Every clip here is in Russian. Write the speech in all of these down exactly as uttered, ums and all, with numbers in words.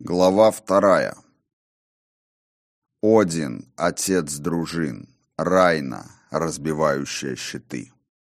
Глава вторая. Один, отец дружин, Райна, разбивающая щиты.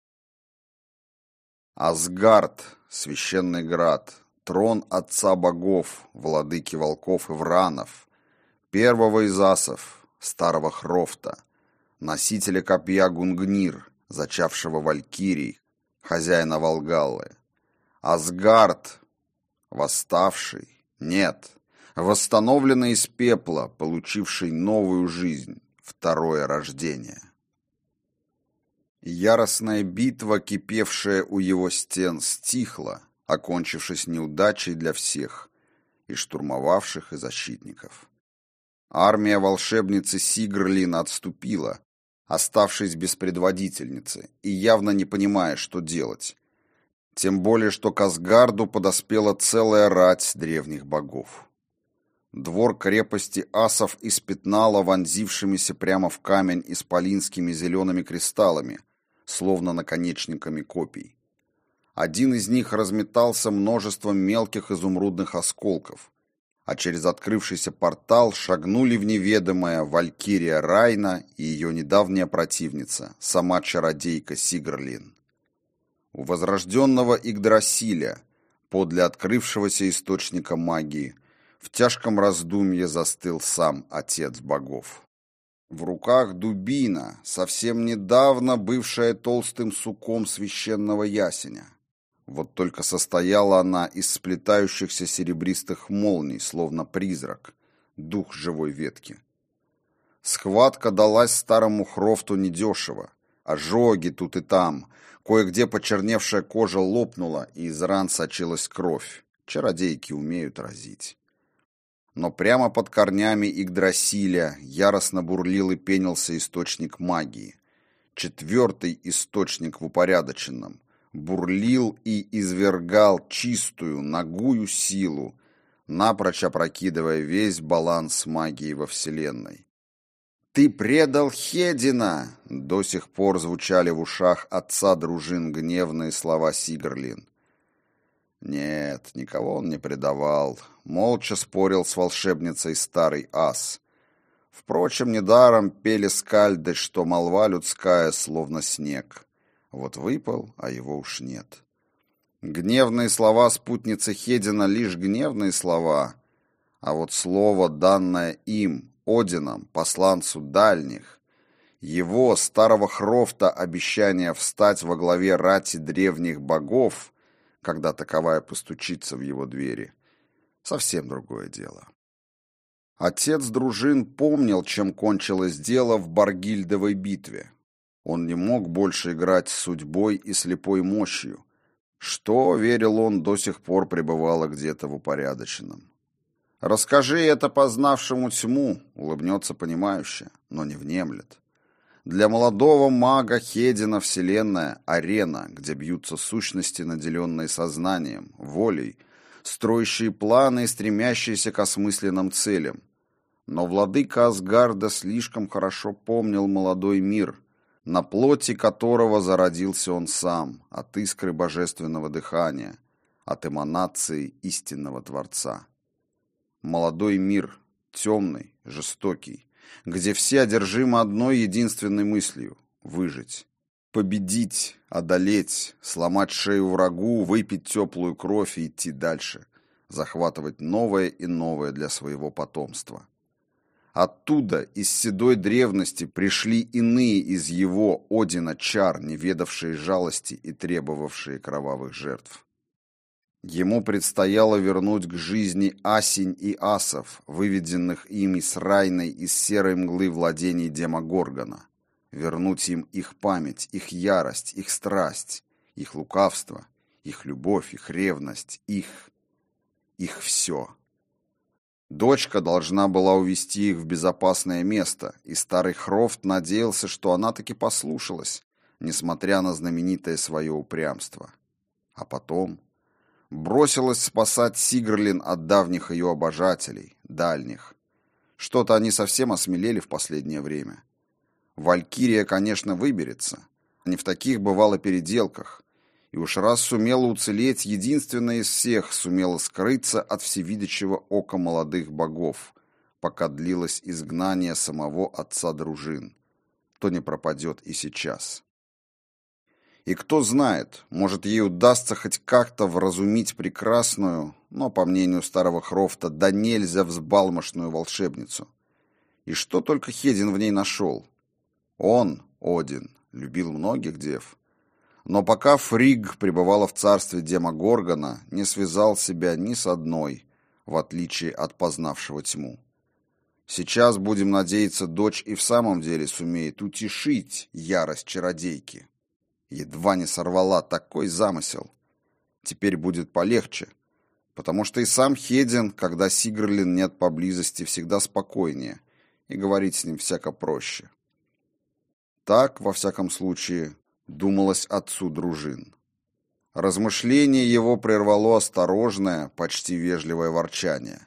Асгард, священный град, трон отца богов, владыки волков и вранов, первого из асов, старого Хрофта, носителя копья Гунгнир, зачавшего валькирий, хозяина Волгаллы. Асгард, восставший, нет, восстановленный из пепла, получивший новую жизнь, второе рождение. Яростная битва, кипевшая у его стен, стихла, окончившись неудачей для всех, и штурмовавших, и защитников. Армия волшебницы Сигрлин отступила, оставшись без предводительницы, и явно не понимая, что делать. Тем более, что к Асгарду подоспела целая рать древних богов. Двор крепости асов испятнала вонзившимися прямо в камень исполинскими зелеными кристаллами, словно наконечниками копий. Один из них разметался множеством мелких изумрудных осколков, а через открывшийся портал шагнули в неведомое валькирия Райна и ее недавняя противница, сама чародейка Сигрлин. У возрожденного Игдрасиля, подле открывшегося источника магии, в тяжком раздумье застыл сам отец богов. В руках дубина, совсем недавно бывшая толстым суком священного ясеня. Вот только состояла она из сплетающихся серебристых молний, словно призрак, дух живой ветки. Схватка далась старому Хрофту недешево. Ожоги тут и там, кое-где почерневшая кожа лопнула, и из ран сочилась кровь. Чародейки умеют разить. Но прямо под корнями Игдрасиля яростно бурлил и пенился источник магии. Четвертый источник в упорядоченном. Бурлил и извергал чистую, нагую силу, напрочь опрокидывая весь баланс магии во Вселенной. «Ты предал Хедина!» — до сих пор звучали в ушах отца дружин гневные слова Сигрлин. Нет, никого он не предавал. Молча спорил с волшебницей старый ас. Впрочем, недаром пели скальды, что молва людская словно снег. Вот выпал, а его уж нет. Гневные слова спутницы Хедина лишь гневные слова, а вот слово, данное им, Одином, посланцу дальних, его, старого Хрофта, обещание встать во главе рати древних богов, когда таковая постучится в его двери, совсем другое дело. Отец дружин помнил, чем кончилось дело в Баргильдовой битве. Он не мог больше играть с судьбой и слепой мощью, что, верил он, до сих пор пребывало где-то в упорядоченном. «Расскажи это познавшему тьму», — улыбнется понимающе, но не внемлет. Для молодого мага Хедина Вселенная — арена, где бьются сущности, наделенные сознанием, волей, строящие планы и стремящиеся к осмысленным целям. Но владыка Асгарда слишком хорошо помнил молодой мир, на плоти которого зародился он сам, от искры божественного дыхания, от эманации истинного Творца. Молодой мир, темный, жестокий, где все одержимы одной единственной мыслью — выжить. Победить, одолеть, сломать шею врагу, выпить теплую кровь и идти дальше, захватывать новое и новое для своего потомства. Оттуда, из седой древности, пришли иные из его, Одина, чар, не ведавшие жалости и требовавшие кровавых жертв. Ему предстояло вернуть к жизни Асень и асов, выведенных ими с Райной из серой мглы владений Демогоргона, вернуть им их память, их ярость, их страсть, их лукавство, их любовь, их ревность, их... их все. Дочка должна была увести их в безопасное место, и старый Хрофт надеялся, что она таки послушалась, несмотря на знаменитое свое упрямство. А потом... бросилась спасать Сигрлин от давних ее обожателей, дальних. Что-то они совсем осмелели в последнее время. Валькирия, конечно, выберется. Не в таких бывало переделках. И уж раз сумела уцелеть, единственная из всех сумела скрыться от всевидящего ока молодых богов, пока длилось изгнание самого отца дружин, то не пропадет и сейчас. И кто знает, может, ей удастся хоть как-то вразумить прекрасную, но, по мнению старого Хрофта, да нельзя взбалмошную волшебницу. И что только Хедин в ней нашел. Он, Один, любил многих дев, но пока Фригг пребывала в царстве Демогоргона, не связал себя ни с одной, в отличие от познавшего тьму. Сейчас, будем надеяться, дочь и в самом деле сумеет утешить ярость чародейки. Едва не сорвала такой замысел. Теперь будет полегче, потому что и сам Хедин, когда Сигрлин нет поблизости, всегда спокойнее, и говорить с ним всяко проще. Так, во всяком случае, думалось отцу дружин. Размышление его прервало осторожное, почти вежливое ворчание.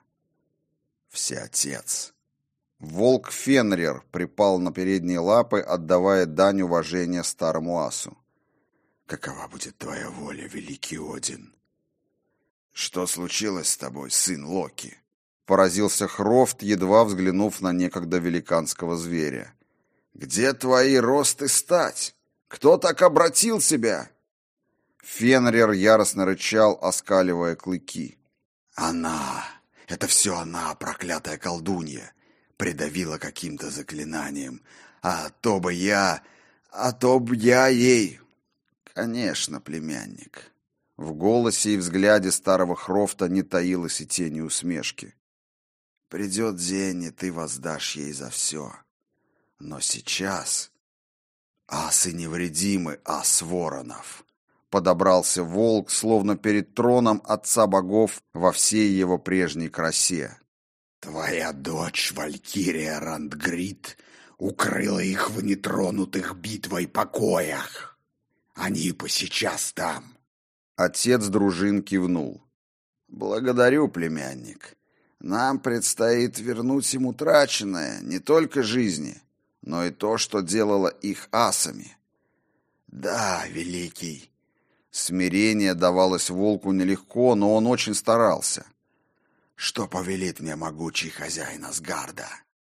«Всеотец!» Волк Фенрир припал на передние лапы, отдавая дань уважения старому асу. «Какова будет твоя воля, великий Один?» «Что случилось с тобой, сын Локи?» Поразился Хрофт, едва взглянув на некогда великанского зверя. «Где твои рост и стать? Кто так обратил себя?» Фенрир яростно рычал, оскаливая клыки. «Она! Это все она, проклятая колдунья! Придавила каким-то заклинанием. А то бы я... А то бы я ей...» «Конечно, племянник». В голосе и взгляде старого Хрофта не таилось и тени усмешки. «Придет день, и ты воздашь ей за все. Но сейчас... Асы невредимы, ас Воронов!» Подобрался волк, словно перед троном отца богов во всей его прежней красе. «Твоя дочь, Валькирия Рандгрид, укрыла их в нетронутых битвой покоях. Они по сейчас там». Отец дружин кивнул. «Благодарю, племянник. Нам предстоит вернуть им утраченное не только жизни, но и то, что делало их асами». «Да, великий». Смирение давалось волку нелегко, но он очень старался. «Что повелит мне могучий хозяин Асгарда?»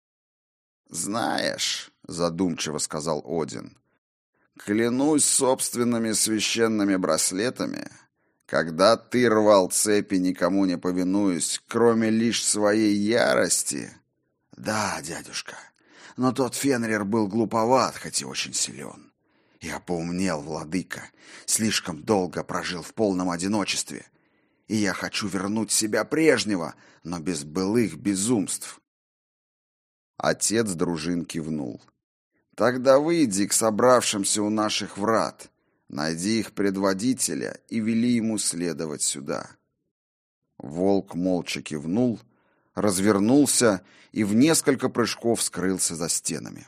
«Знаешь», — задумчиво сказал Один, — «клянусь собственными священными браслетами, когда ты рвал цепи, никому не повинуясь, кроме лишь своей ярости...» «Да, дядюшка, но тот Фенрир был глуповат, хоть и очень силен. Я поумнел, владыка, слишком долго прожил в полном одиночестве, и я хочу вернуть себя прежнего, но без былых безумств». Отец дружин кивнул. «Тогда выйди к собравшимся у наших врат, найди их предводителя и вели ему следовать сюда». Волк молча кивнул, развернулся и в несколько прыжков скрылся за стенами.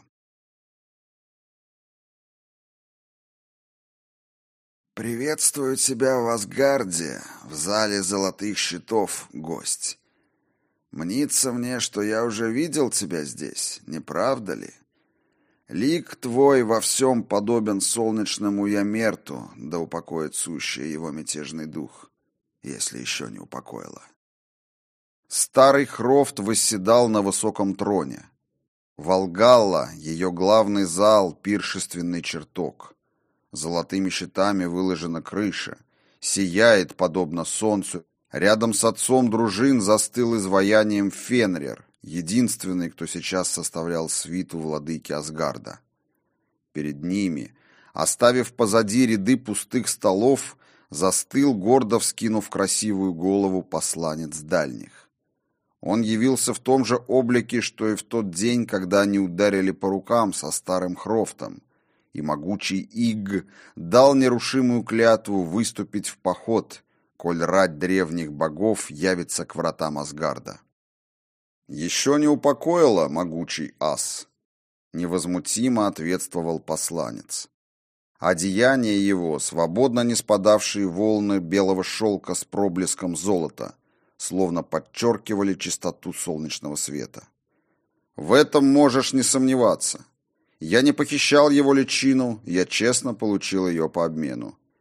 «Приветствую тебя в Асгарде, в зале золотых щитов, гость. Мнится мне, что я уже видел тебя здесь, не правда ли? Лик твой во всем подобен солнечному Ямерту, да упокоит сущее его мятежный дух, если еще не упокоило». Старый Хрофт восседал на высоком троне. Волгалла, ее главный зал, пиршественный чертог. Золотыми щитами выложена крыша, сияет, подобно солнцу. Рядом с отцом дружин застыл изваянием Фенрир, единственный, кто сейчас составлял свиту владыки Асгарда. Перед ними, оставив позади ряды пустых столов, застыл, гордо вскинув красивую голову, посланец дальних. Он явился в том же облике, что и в тот день, когда они ударили по рукам со старым Хрофтом, и могучий Игг дал нерушимую клятву выступить в поход, коль рать древних богов явится к вратам Асгарда. «Еще не упокоила, могучий ас», — невозмутимо ответствовал посланец. Одеяния его, свободно не спадавшие волны белого шелка с проблеском золота, словно подчеркивали чистоту солнечного света. «В этом можешь не сомневаться. Я не похищал его личину, я честно получил ее по обмену.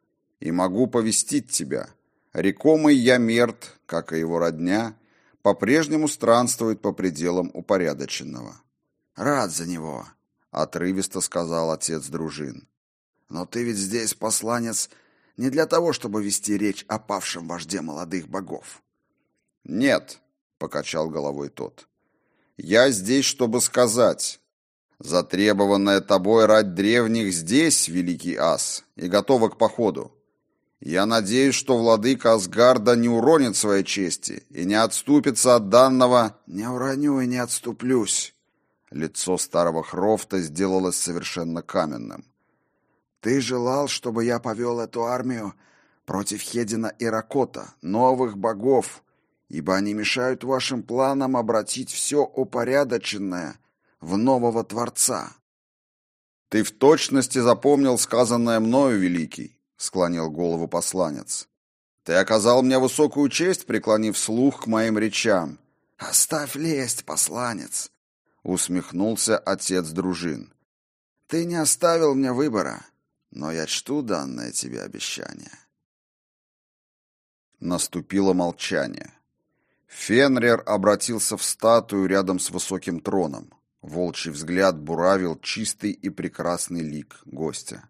и могу повестить тебя. Рекомый Ямерт, как и его родня, по-прежнему странствует по пределам упорядоченного. «Рад за него», — отрывисто сказал отец дружин. «Но ты ведь здесь, посланец, не для того, чтобы вести речь о павшем вожде молодых богов». «Нет», — покачал головой тот. «Я здесь, чтобы сказать. Затребованная тобой рать древних здесь, великий ас, и готова к походу. Я надеюсь, что владыка Асгарда не уронит своей чести и не отступится от данного...» «Не уроню и не отступлюсь». Лицо старого Хрофта сделалось совершенно каменным. «Ты желал, чтобы я повел эту армию против Хедина и Ракота, новых богов, ибо они мешают вашим планам обратить все упорядоченное в нового Творца». «Ты в точности запомнил сказанное мною, великий», — склонил голову посланец. «Ты оказал мне высокую честь, преклонив слух к моим речам». «Оставь лесть, посланец», — усмехнулся отец дружин. «Ты не оставил мне выбора, но я чту данное тебе обещание». Наступило молчание. Фенрир обратился в статую рядом с высоким троном. Волчий взгляд буравил чистый и прекрасный лик гостя.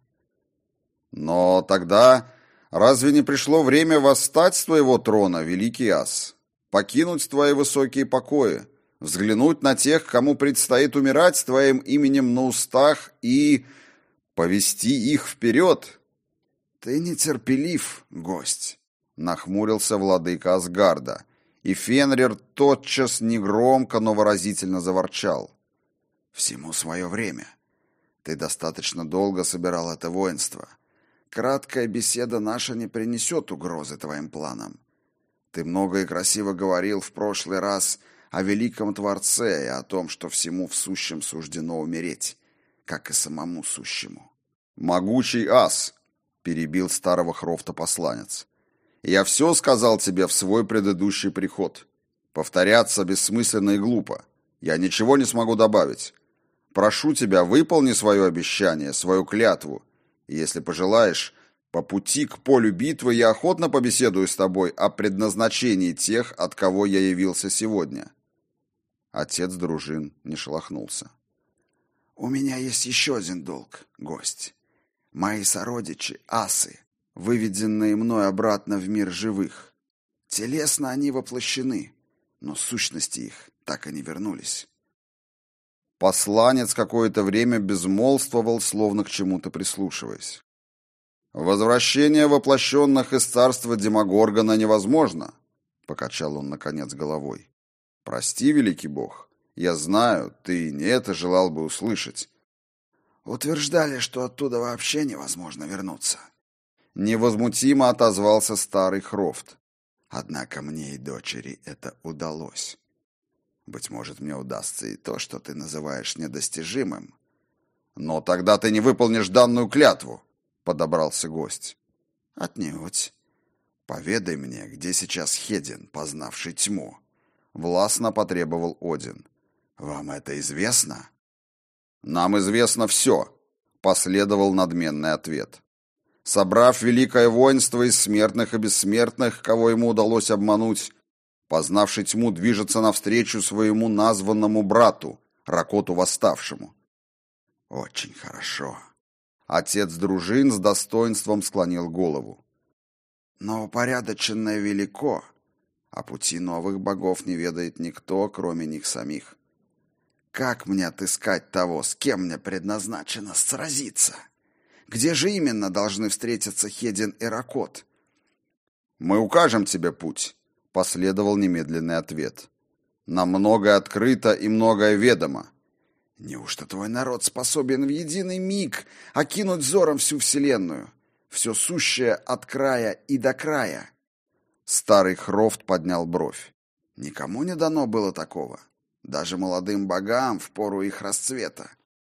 «Но тогда разве не пришло время восстать с твоего трона, великий ас, покинуть твои высокие покои, взглянуть на тех, кому предстоит умирать с твоим именем на устах, и повести их вперед?» «Ты нетерпелив, гость», — нахмурился владыка Асгарда, и Фенрир тотчас негромко, но выразительно заворчал. «Всему свое время. Ты достаточно долго собирал это воинство. Краткая беседа наша не принесет угрозы твоим планам. Ты много и красиво говорил в прошлый раз о великом Творце и о том, что всему в сущем суждено умереть, как и самому сущему». «Могучий ас», — перебил старого Хрофта посланец, — «я все сказал тебе в свой предыдущий приход. Повторяться бессмысленно и глупо. Я ничего не смогу добавить. Прошу тебя, выполни свое обещание, свою клятву. И если пожелаешь, по пути к полю битвы я охотно побеседую с тобой о предназначении тех, от кого я явился сегодня». Отец дружин не шелохнулся. «У меня есть еще один долг, гость. Мои сородичи, асы, выведенные мной обратно в мир живых. Телесно они воплощены, но сущности их так и не вернулись». Посланец какое-то время безмолвствовал, словно к чему-то прислушиваясь. «Возвращение воплощенных из царства Демогоргона невозможно», — покачал он, наконец, головой. «Прости, великий бог, я знаю, ты не это желал бы услышать». «Утверждали, что оттуда вообще невозможно вернуться». Невозмутимо отозвался старый Хрофт. «Однако мне и дочери это удалось. Быть может, мне удастся и то, что ты называешь недостижимым». «Но тогда ты не выполнишь данную клятву», — подобрался гость. «Отнюдь. Поведай мне, где сейчас Хедин, познавший тьму», — властно потребовал Один. «Вам это известно?» «Нам известно все», — последовал надменный ответ. «Собрав великое воинство из смертных и бессмертных, кого ему удалось обмануть, познавший тьму движется навстречу своему названному брату, Ракоту Восставшему». «Очень хорошо». Отец дружин с достоинством склонил голову. «Но упорядоченное велико, а пути новых богов не ведает никто, кроме них самих. Как мне отыскать того, с кем мне предназначено сразиться? Где же именно должны встретиться Хедин и Ракот?» «Мы укажем тебе путь», — последовал немедленный ответ. «Нам многое открыто и многое ведомо». «Неужто твой народ способен в единый миг окинуть взором всю вселенную, все сущее от края и до края?» Старый Хрофт поднял бровь. «Никому не дано было такого. Даже молодым богам в пору их расцвета».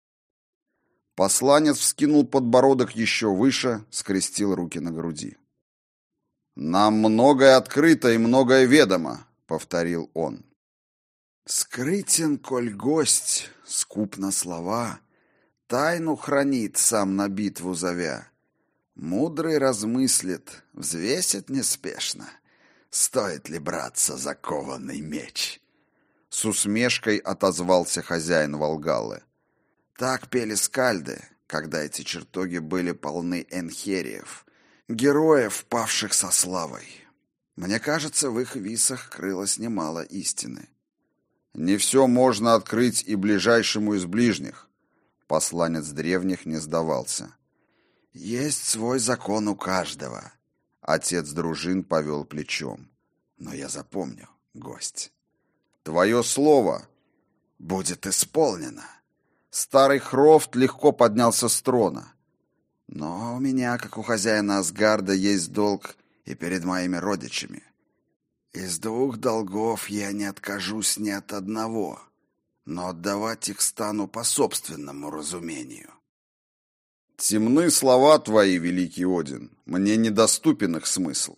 Посланец вскинул подбородок еще выше, скрестил руки на груди. «Нам многое открыто и многое ведомо», — повторил он. «Скрытен, коль гость, скуп на слова, тайну хранит, сам на битву зовя. Мудрый размыслит, взвесит неспешно, стоит ли браться за кованный меч. С усмешкой отозвался хозяин Волгалы. Так пели скальды, когда эти чертоги были полны энхериев, героев, павших со славой. Мне кажется, в их висах крылось немало истины. Не все можно открыть и ближайшему из ближних. Посланец древних не сдавался. Есть свой закон у каждого. Отец дружин повел плечом. Но я запомню, гость. Твое слово будет исполнено. Старый Хрофт легко поднялся с трона. Но у меня, как у хозяина Асгарда, есть долг и перед моими родичами. Из двух долгов я не откажусь ни от одного, но отдавать их стану по собственному разумению. Темны слова твои, великий Один, мне недоступен их смысл.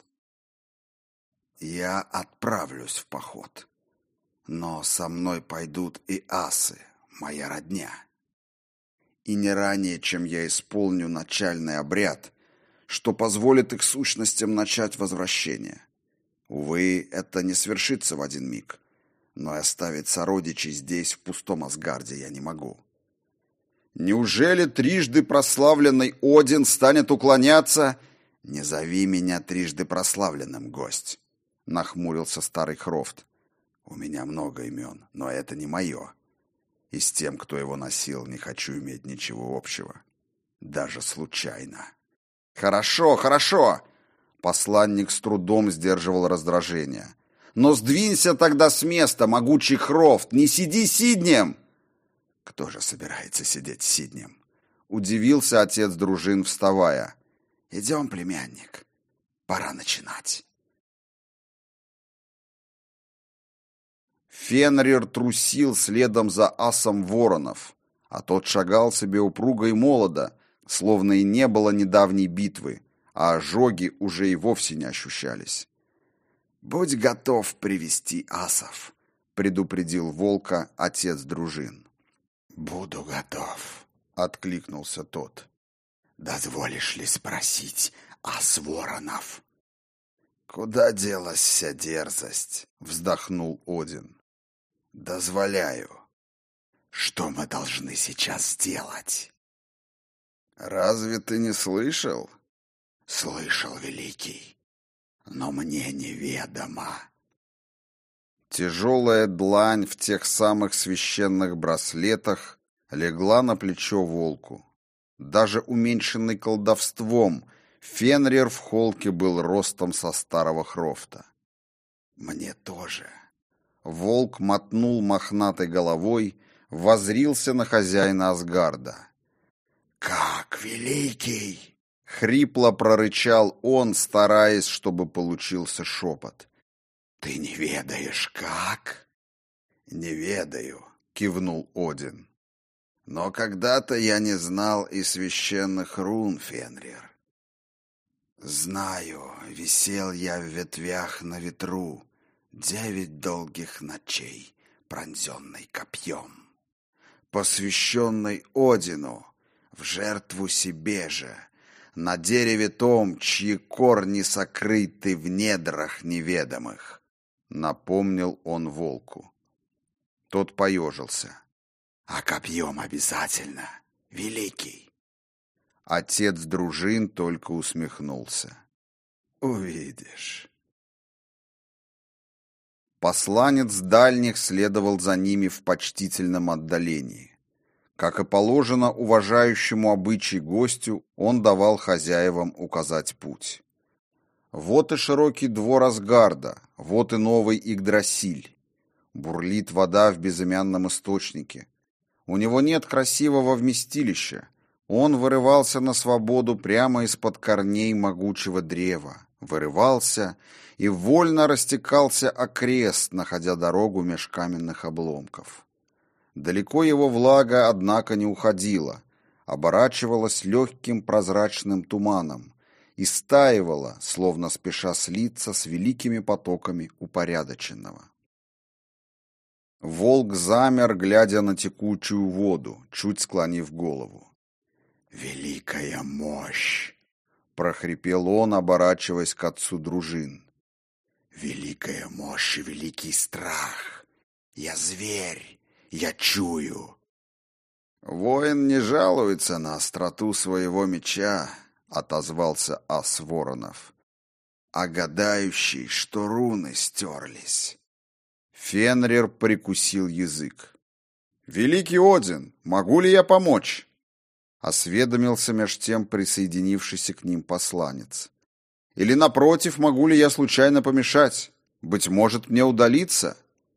Я отправлюсь в поход, но со мной пойдут и асы, моя родня. И не ранее, чем я исполню начальный обряд, что позволит их сущностям начать возвращение. Увы, это не свершится в один миг, но и оставить сородичей здесь, в пустом Асгарде, я не могу. Неужели трижды прославленный Один станет уклоняться? Не зови меня трижды прославленным, гость, нахмурился старый Хрофт. У меня много имен, но это не мое. И с тем, кто его носил, не хочу иметь ничего общего, даже случайно. Хорошо, хорошо. Посланник с трудом сдерживал раздражение. Но сдвинься тогда с места, могучий Хрофт, не сиди сиднем. Кто же собирается сидеть сиднем? Удивился отец дружин, вставая. Идем, племянник, пора начинать. Фенрир трусил следом за асом воронов, а тот шагал себе упруго и молодо, словно и не было недавней битвы, а ожоги уже и вовсе не ощущались. «Будь готов привести асов», — предупредил волка отец дружин. «Буду готов», — откликнулся тот. «Дозволишь ли спросить ас воронов?» «Куда делась вся дерзость?» — вздохнул Один. «Дозволяю. Что мы должны сейчас сделать?» «Разве ты не слышал?» «Слышал, великий, но мне неведомо». Тяжелая длань в тех самых священных браслетах легла на плечо волку. Даже уменьшенный колдовством, Фенрир в холке был ростом со старого Хрофта. «Мне тоже». Волк мотнул мохнатой головой, воззрился на хозяина Асгарда. «Как, великий?» — хрипло прорычал он, стараясь, чтобы получился шепот. «Ты не ведаешь, как?» «Не ведаю», — кивнул Один. «Но когда-то я не знал и священных рун, Фенрир. Знаю, висел я в ветвях на ветру девять долгих ночей, пронзенный копьем, посвященный Одину, в жертву себе же, на дереве том, чьи корни сокрыты в недрах неведомых», — напомнил он волку. Тот поежился. «А копьем обязательно, великий». Отец дружин только усмехнулся. «Увидишь». Посланец дальних следовал за ними в почтительном отдалении. Как и положено уважающему обычай гостю, он давал хозяевам указать путь. Вот и широкий двор Асгарда, вот и новый Игдрасиль. Бурлит вода в безымянном источнике. У него нет красивого вместилища. Он вырывался на свободу прямо из-под корней могучего древа. Вырывался и вольно растекался окрест, находя дорогу меж каменных обломков. Далеко его влага, однако, не уходила, оборачивалась легким прозрачным туманом и стаивала, словно спеша слиться с великими потоками упорядоченного. Волк замер, глядя на текучую воду, чуть склонив голову. «Великая мощь!» — прохрипел он, оборачиваясь к отцу дружин. Великая мощь и великий страх. Я зверь, я чую. Воин не жалуется на остроту своего меча, отозвался ас Воронов. А гадающий, что руны стерлись. Фенрир прикусил язык. «Великий Один, могу ли я помочь?» Осведомился меж тем присоединившийся к ним посланец. «Или, напротив, могу ли я случайно помешать? Быть может, мне удалиться?»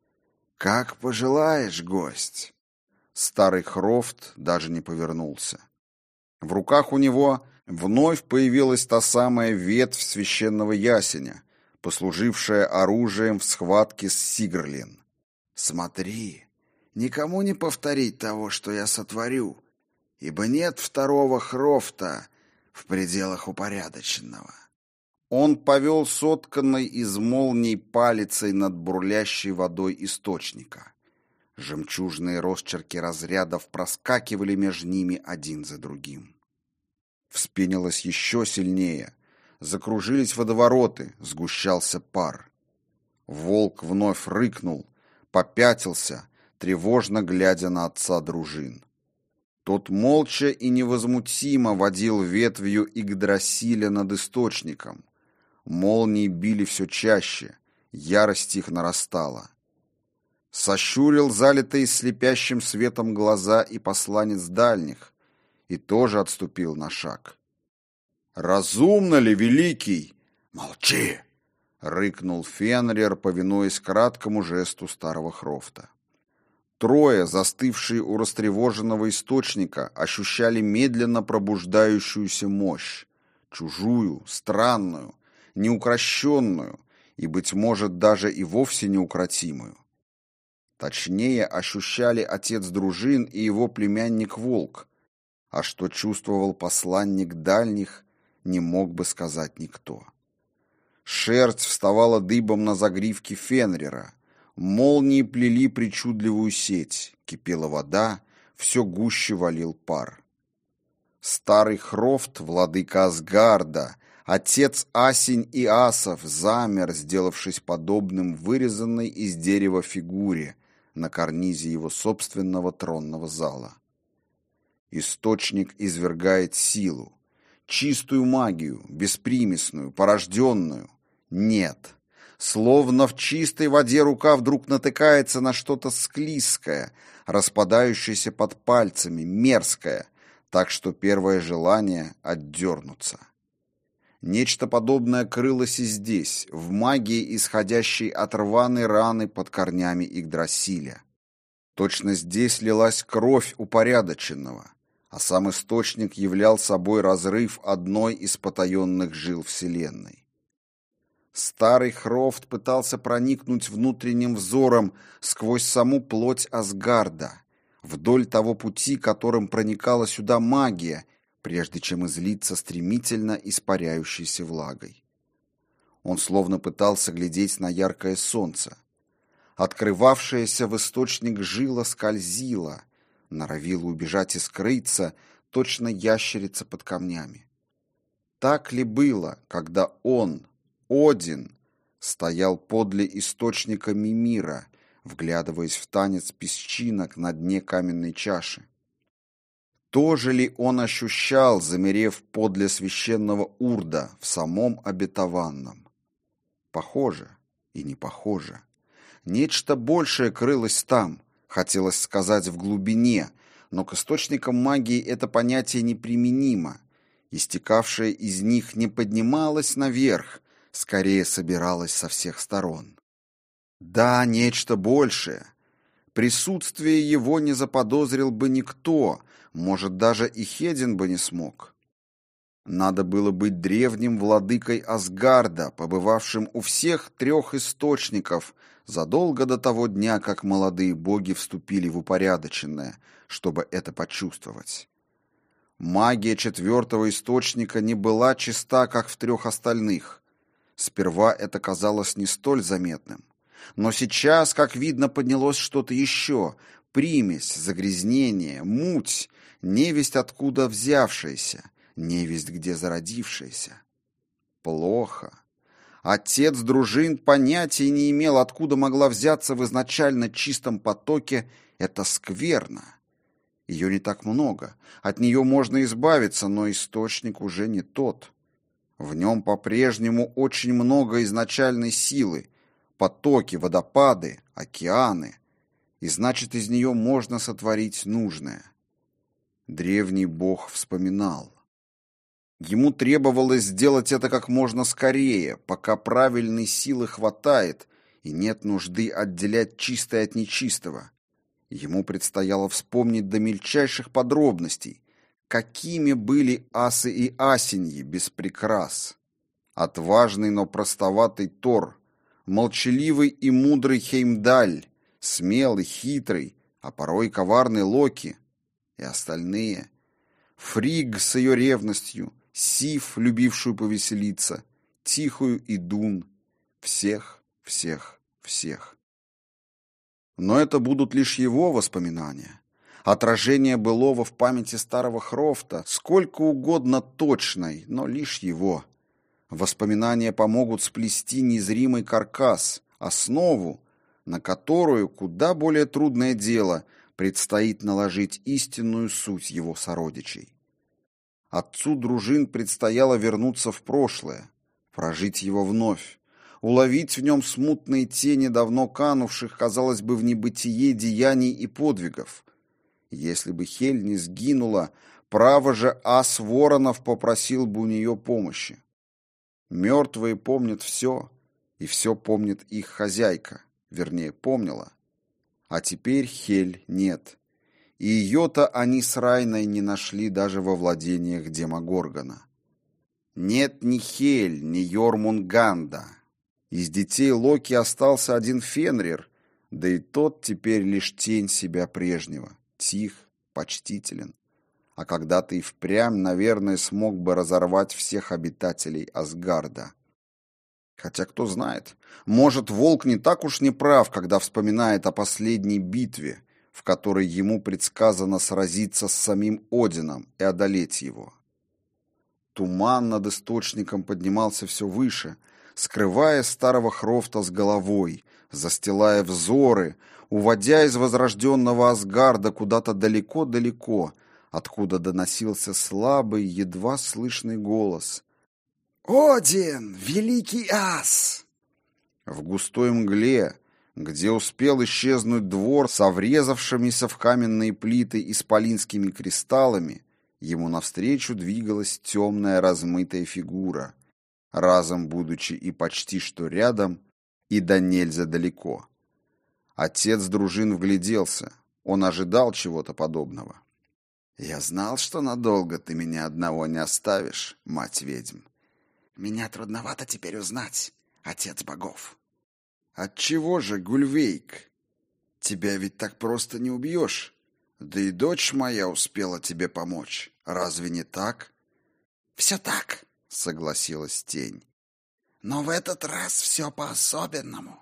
«Как пожелаешь, гость». Старый Хрофт даже не повернулся. В руках у него вновь появилась та самая ветвь священного ясеня, послужившая оружием в схватке с Сигрлин. «Смотри, никому не повторить того, что я сотворю, ибо нет второго Хрофта в пределах упорядоченного». Он повел сотканной из молний палицей над бурлящей водой источника. Жемчужные росчерки разрядов проскакивали между ними один за другим. Вспенилось еще сильнее. Закружились водовороты, сгущался пар. Волк вновь рыкнул, попятился, тревожно глядя на отца дружин. Тот молча и невозмутимо водил ветвью Игдрасиля над источником. Молнии били все чаще, ярость их нарастала. Сощурил залитые слепящим светом глаза и посланец дальних, и тоже отступил на шаг. «Разумно ли, великий?» «Молчи!» — рыкнул Фенрир, повинуясь краткому жесту старого Хрофта. Трое, застывшие у растревоженного источника, ощущали медленно пробуждающуюся мощь, чужую, странную, неукрощенную и, быть может, даже и вовсе неукротимую. Точнее, ощущали отец дружин и его племянник Волк, а что чувствовал посланник дальних, не мог бы сказать никто. Шерсть вставала дыбом на загривке Фенрира, молнии плели причудливую сеть, кипела вода, все гуще валил пар. Старый Хрофт, владыка Асгарда, отец Асень и Асов, замер, сделавшись подобным вырезанной из дерева фигуре на карнизе его собственного тронного зала. Источник извергает силу, чистую магию, беспримесную, порожденную. Нет, словно в чистой воде рука вдруг натыкается на что-то склизкое, распадающееся под пальцами, мерзкое, так что первое желание — отдернуться. Нечто подобное крылось и здесь, в магии, исходящей от рваной раны под корнями Игдрасиля. Точно здесь лилась кровь упорядоченного, а сам источник являл собой разрыв одной из потаенных жил Вселенной. Старый Хрофт пытался проникнуть внутренним взором сквозь саму плоть Асгарда, вдоль того пути, которым проникала сюда магия, прежде чем излиться стремительно испаряющейся влагой. Он словно пытался глядеть на яркое солнце. Открывавшаяся в источник жила скользила, норовила убежать и скрыться, точно ящерица под камнями. Так ли было, когда он, Один, стоял подле источника Мимира, вглядываясь в танец песчинок на дне каменной чаши? То же ли он ощущал, замерев подле священного Урда в самом обетованном? Похоже и не похоже. Нечто большее крылось там, хотелось сказать в глубине, но к источникам магии это понятие неприменимо. Истекавшее из них не поднималось наверх, скорее собиралось со всех сторон. Да, нечто большее. Присутствие его не заподозрил бы никто, может, даже и Хедин бы не смог. Надо было быть древним владыкой Асгарда, побывавшим у всех трех источников задолго до того дня, как молодые боги вступили в упорядоченное, чтобы это почувствовать. Магия четвертого источника не была чиста, как в трех остальных. Сперва это казалось не столь заметным. Но сейчас, как видно, поднялось что-то еще, примесь, загрязнение, муть, невесть откуда взявшаяся, невесть где зародившаяся. Плохо. Отец дружин понятия не имел, откуда могла взяться в изначально чистом потоке эта скверна. Ее не так много, от нее можно избавиться, но источник уже не тот. В нем по-прежнему очень много изначальной силы, потоки, водопады, океаны, и значит, из нее можно сотворить нужное. Древний бог вспоминал. Ему требовалось сделать это как можно скорее, пока правильной силы хватает и нет нужды отделять чистое от нечистого. Ему предстояло вспомнить до мельчайших подробностей, какими были асы и асеньи без прикрас. Отважный, но простоватый Тор, молчаливый и мудрый Хеймдаль, смелый, хитрый, а порой коварный Локи и остальные. Фригг с ее ревностью, Сиф, любившую повеселиться, Тихую и Дун. Всех, всех, всех. Но это будут лишь его воспоминания. Отражение былого в памяти старого Хрофта, сколько угодно точной, но лишь его. Воспоминания помогут сплести незримый каркас, основу, на которую, куда более трудное дело, предстоит наложить истинную суть его сородичей. Отцу дружин предстояло вернуться в прошлое, прожить его вновь, уловить в нем смутные тени давно канувших, казалось бы, в небытие деяний и подвигов. Если бы Хель не сгинула, право же ас Воронов попросил бы у нее помощи. Мертвые помнят все, и все помнит их хозяйка, вернее, помнила. А теперь Хель нет. И ее-то они с Райной не нашли даже во владениях Демогоргона. Нет ни Хель, ни Йормунганда. Из детей Локи остался один Фенрир, да и тот теперь лишь тень себя прежнего, тих, почтителен. А когда-то и впрямь, наверное, смог бы разорвать всех обитателей Асгарда. Хотя, кто знает, может, волк не так уж не прав, когда вспоминает о последней битве, в которой ему предсказано сразиться с самим Одином и одолеть его. Туман над источником поднимался все выше, скрывая старого Хрофта с головой, застилая взоры, уводя из возрожденного Асгарда куда-то далеко-далеко, откуда доносился слабый, едва слышный голос. «Один, великий ас!» В густой мгле, где успел исчезнуть двор со врезавшимися в каменные плиты исполинскими кристаллами, ему навстречу двигалась темная размытая фигура, разом будучи и почти что рядом, и до нельзя далеко. Отец дружин вгляделся, он ожидал чего-то подобного. «Я знал, что надолго ты меня одного не оставишь, мать ведьм. Меня трудновато теперь узнать, отец богов». «Отчего же, Гульвейк? Тебя ведь так просто не убьешь. Да и дочь моя успела тебе помочь. Разве не так?» «Все так», — согласилась тень. «Но в этот раз все по-особенному».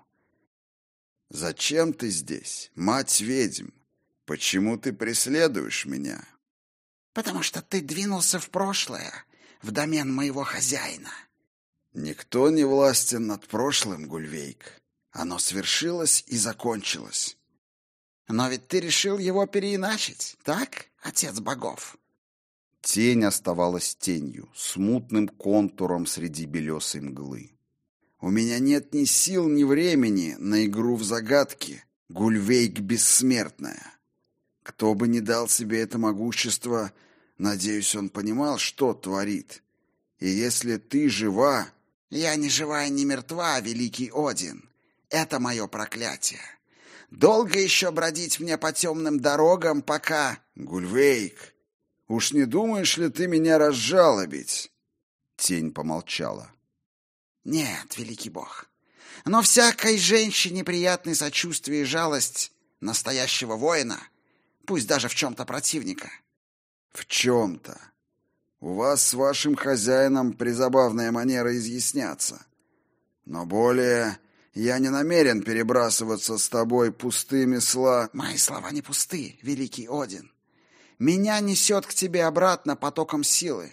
«Зачем ты здесь, мать ведьм? Почему ты преследуешь меня?» «Потому что ты двинулся в прошлое, в домен моего хозяина». «Никто не властен над прошлым, Гульвейк. Оно свершилось и закончилось». «Но ведь ты решил его переиначить, так, отец богов?» Тень оставалась тенью, смутным контуром среди белесой мглы. «У меня нет ни сил, ни времени на игру в загадки, Гульвейк бессмертная. Кто бы ни дал себе это могущество, надеюсь, он понимал, что творит. И если ты жива...» «Я не жива и не мертва, великий Один. Это мое проклятие. Долго еще бродить мне по темным дорогам, пока...» «Гульвейк, уж не думаешь ли ты меня разжалобить?» Тень помолчала. «Нет, великий бог. Но всякой женщине приятны сочувствие и жалость настоящего воина, пусть даже в чем-то противника». «В чем-то. У вас с вашим хозяином призабавная манера изъясняться. Но более я не намерен перебрасываться с тобой пустыми сла...» «Мои слова не пусты, великий Один. Меня несет к тебе обратно потоком силы.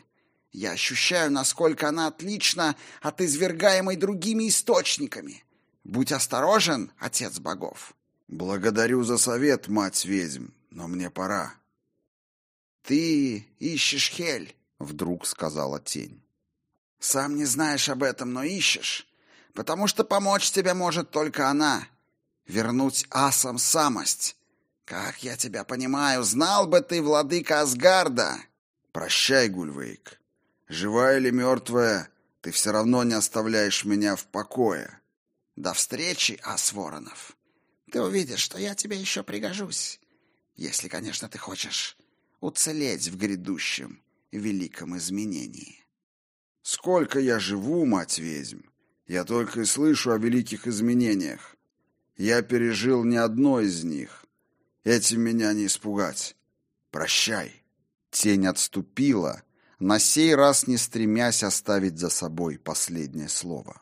Я ощущаю, насколько она отлична от извергаемой другими источниками. Будь осторожен, отец богов. Благодарю за совет, мать ведьм, но мне пора. Ты ищешь Хель, вдруг сказала тень. Сам не знаешь об этом, но ищешь, потому что помочь тебе может только она. Вернуть асам самость. Как я тебя понимаю, знал бы ты, владыка Асгарда. Прощай, Гульвейк. Живая или мертвая, ты все равно не оставляешь меня в покое. До встречи, ас Воронов. Ты увидишь, что я тебе еще пригожусь. Если, конечно, ты хочешь уцелеть в грядущем великом изменении. Сколько я живу, мать ведьм, я только и слышу о великих изменениях. Я пережил не одно из них. Этим меня не испугать. Прощай. Тень отступила, на сей раз не стремясь оставить за собой последнее слово.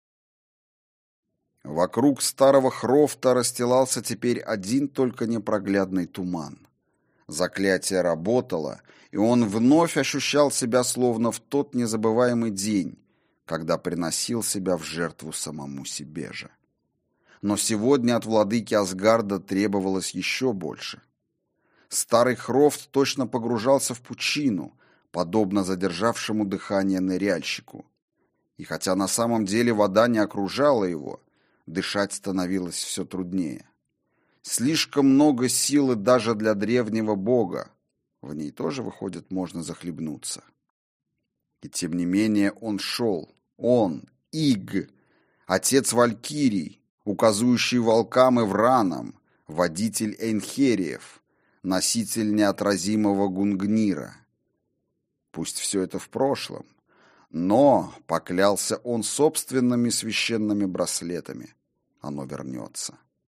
Вокруг старого Хрофта расстилался теперь один только непроглядный туман. Заклятие работало, и он вновь ощущал себя словно в тот незабываемый день, когда приносил себя в жертву самому себе же. Но сегодня от владыки Асгарда требовалось еще больше. Старый Хрофт точно погружался в пучину, подобно задержавшему дыхание ныряльщику. И хотя на самом деле вода не окружала его, дышать становилось все труднее. Слишком много силы даже для древнего бога. В ней тоже, выходит, можно захлебнуться. И тем не менее он шел. Он, Иг, отец Валькирий, указующий волкам и вранам, водитель Эйнхериев, носитель неотразимого Гунгнира. Пусть все это в прошлом, но поклялся он собственными священными браслетами. Оно вернется.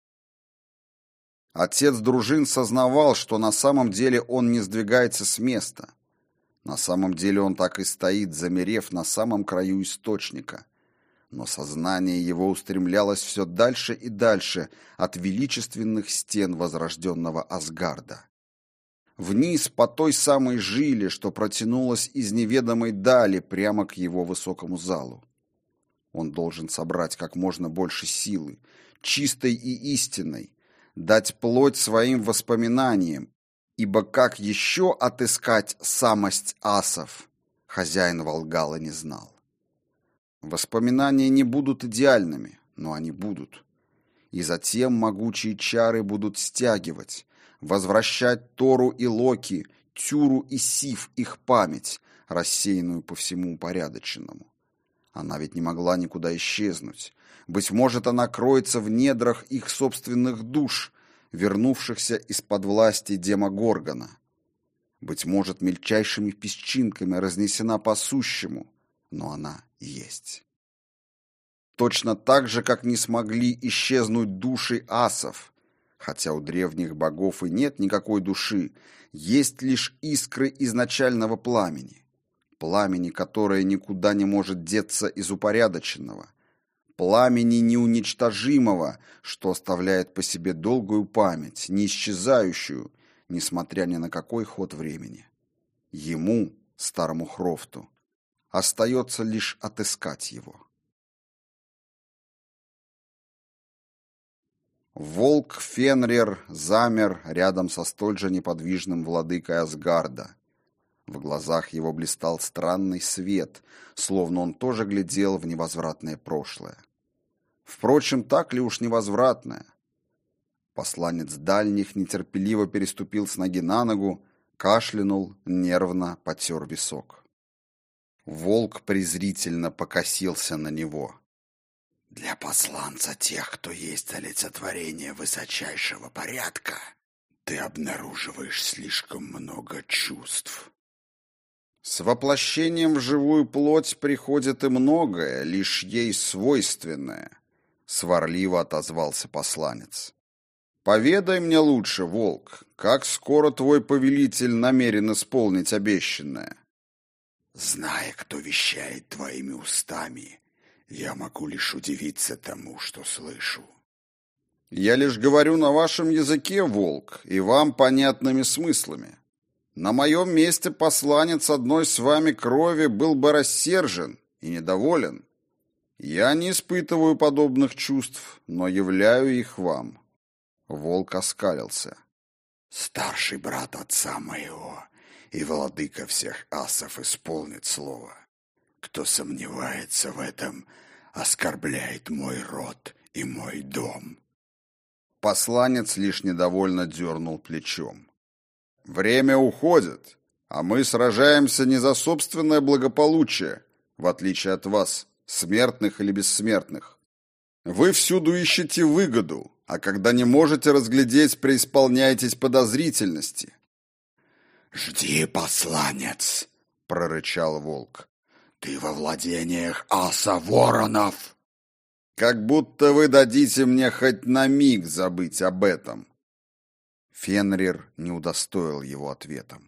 Отец дружин сознавал, что на самом деле он не сдвигается с места. На самом деле он так и стоит, замерев на самом краю источника. Но сознание его устремлялось все дальше и дальше от величественных стен возрожденного Асгарда. Вниз по той самой жиле, что протянулась из неведомой дали прямо к его высокому залу. Он должен собрать как можно больше силы, чистой и истинной, дать плоть своим воспоминаниям, ибо как еще отыскать самость асов, хозяин Волгала не знал. Воспоминания не будут идеальными, но они будут. И затем могучие чары будут стягивать, возвращать Тору и Локи, Тюру и Сиф их память, рассеянную по всему упорядоченному. Она ведь не могла никуда исчезнуть. Быть может, она кроется в недрах их собственных душ, вернувшихся из-под власти Демогоргона. Быть может, мельчайшими песчинками разнесена по сущему, но она есть. Точно так же, как не смогли исчезнуть души асов, хотя у древних богов и нет никакой души, есть лишь искры изначального пламени. Пламени, которое никуда не может деться из упорядоченного. Пламени неуничтожимого, что оставляет по себе долгую память, не исчезающую, несмотря ни на какой ход времени. Ему, старому Хрофту, остается лишь отыскать его. Волк Фенрир замер рядом со столь же неподвижным владыкой Асгарда. В глазах его блистал странный свет, словно он тоже глядел в невозвратное прошлое. Впрочем, так ли уж невозвратное? Посланец дальних нетерпеливо переступил с ноги на ногу, кашлянул, нервно потер висок. Волк презрительно покосился на него. Для посланца тех, кто есть олицетворение высочайшего порядка, ты обнаруживаешь слишком много чувств. С воплощением в живую плоть приходит и многое, лишь ей свойственное, сварливо отозвался посланец. Поведай мне лучше, волк, как скоро твой повелитель намерен исполнить обещанное? Зная, кто вещает твоими устами, я могу лишь удивиться тому, что слышу. Я лишь говорю на вашем языке, волк, и вам понятными смыслами. На моем месте посланец одной с вами крови был бы рассержен и недоволен. Я не испытываю подобных чувств, но являю их вам». Волк оскалился. «Старший брат отца моего и владыка всех асов исполнит слово. Кто сомневается в этом, оскорбляет мой род и мой дом». Посланец лишь недовольно дернул плечом. «Время уходит, а мы сражаемся не за собственное благополучие, в отличие от вас, смертных или бессмертных. Вы всюду ищете выгоду, а когда не можете разглядеть, преисполняетесь подозрительности». «Жди, посланец!» — прорычал волк. «Ты во владениях аса воронов!» «Как будто вы дадите мне хоть на миг забыть об этом». Фенрир не удостоил его ответом.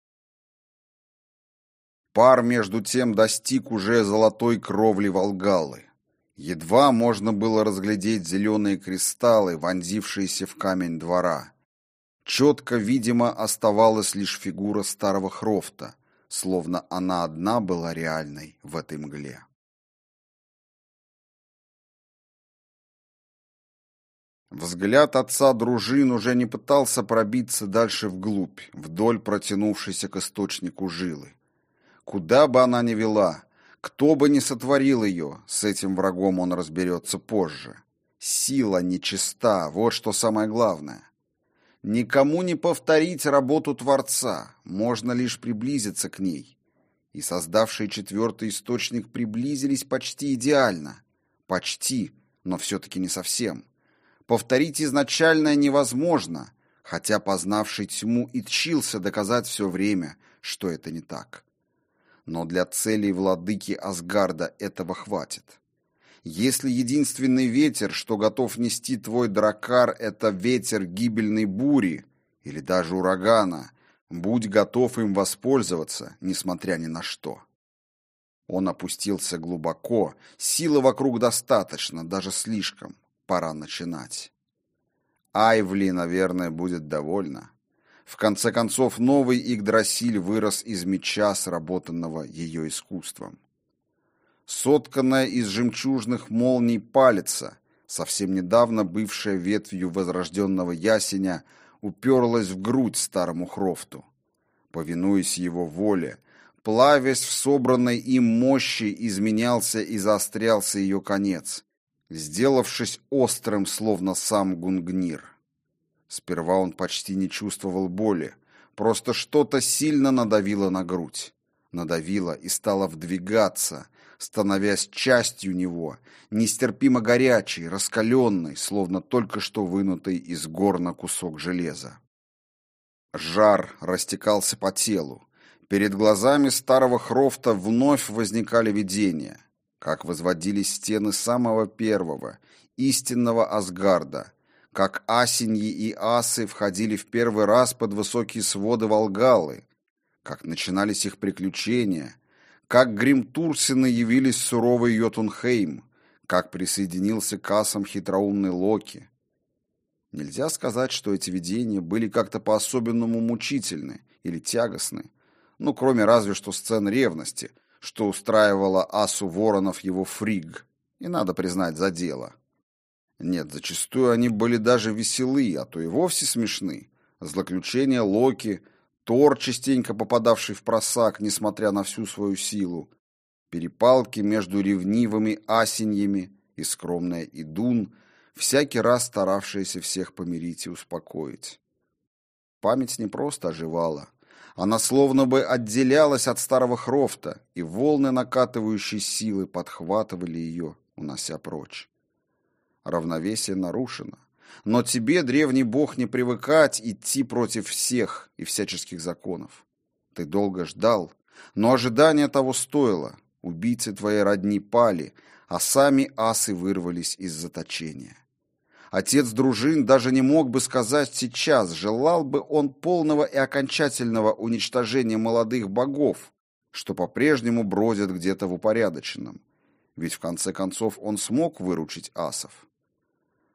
Пар между тем достиг уже золотой кровли Волгаллы. Едва можно было разглядеть зеленые кристаллы, вонзившиеся в камень двора. Четко, видимо, оставалась лишь фигура старого Хрофта, словно она одна была реальной в этой мгле. Взгляд отца дружин уже не пытался пробиться дальше вглубь, вдоль протянувшейся к источнику жилы. Куда бы она ни вела, кто бы ни сотворил ее, с этим врагом он разберется позже. Сила нечиста, вот что самое главное. Никому не повторить работу Творца, можно лишь приблизиться к ней. И создавшие четвертый источник приблизились почти идеально. Почти, но все-таки не совсем. Повторить изначальное невозможно, хотя познавший тьму и тщился доказать все время, что это не так. Но для целей владыки Асгарда этого хватит. Если единственный ветер, что готов нести твой драккар, это ветер гибельной бури или даже урагана, будь готов им воспользоваться, несмотря ни на что. Он опустился глубоко, силы вокруг достаточно, даже слишком. Пора начинать. Айвли, наверное, будет довольна. В конце концов, новый Игдрасиль вырос из меча, сработанного ее искусством. Сотканная из жемчужных молний палица, совсем недавно бывшая ветвью возрожденного ясеня, уперлась в грудь старому Хрофту. Повинуясь его воле, плавясь в собранной им мощи, изменялся и заострялся ее конец, сделавшись острым, словно сам Гунгнир. Сперва он почти не чувствовал боли, просто что-то сильно надавило на грудь. Надавило и стало вдвигаться, становясь частью него, нестерпимо горячей, раскаленной, словно только что вынутый из горна кусок железа. Жар растекался по телу. Перед глазами старого Хрофта вновь возникали видения, как возводились стены самого первого, истинного Асгарда, как асеньи и асы входили в первый раз под высокие своды Волгаллы, как начинались их приключения, как гримтурсины явились в суровый Йотунхейм, как присоединился к асам хитроумный Локи. Нельзя сказать, что эти видения были как-то по-особенному мучительны или тягостны, ну, кроме разве что сцен ревности, что устраивала асу воронов его Фригг, и, надо признать, за дело. Нет, зачастую они были даже веселы, а то и вовсе смешны. Злоключения Локи, Тор, частенько попадавший в просак, несмотря на всю свою силу, перепалки между ревнивыми асеньями и скромная Идун, всякий раз старавшаяся всех помирить и успокоить. Память не просто оживала. Она словно бы отделялась от старого Хрофта, и волны накатывающей силы подхватывали ее, унося прочь. Равновесие нарушено. Но тебе, древний бог, не привыкать идти против всех и всяческих законов. Ты долго ждал, но ожидание того стоило. Убийцы твоей родни пали, а сами асы вырвались из заточения. Отец дружин даже не мог бы сказать сейчас, желал бы он полного и окончательного уничтожения молодых богов, что по-прежнему бродят где-то в упорядоченном. Ведь в конце концов он смог выручить асов.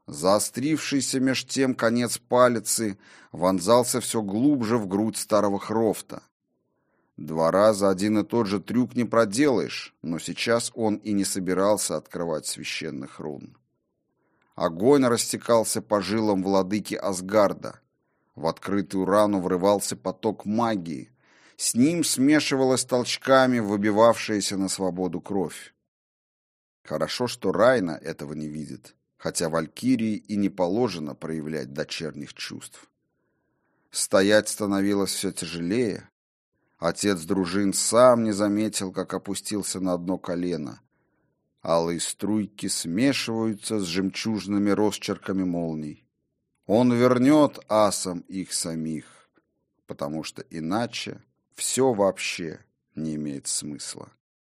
Заострившийся меж тем конец палицы вонзался все глубже в грудь старого Хрофта. Два раза один и тот же трюк не проделаешь, но сейчас он и не собирался открывать священных рун. Огонь растекался по жилам владыки Асгарда. В открытую рану врывался поток магии. С ним смешивалась толчками выбивавшаяся на свободу кровь. Хорошо, что Райна этого не видит, хотя Валькирии и не положено проявлять дочерних чувств. Стоять становилось все тяжелее. Отец дружин сам не заметил, как опустился на одно колено. Алые струйки смешиваются с жемчужными росчерками молний. Он вернет асам их самих, потому что иначе все вообще не имеет смысла.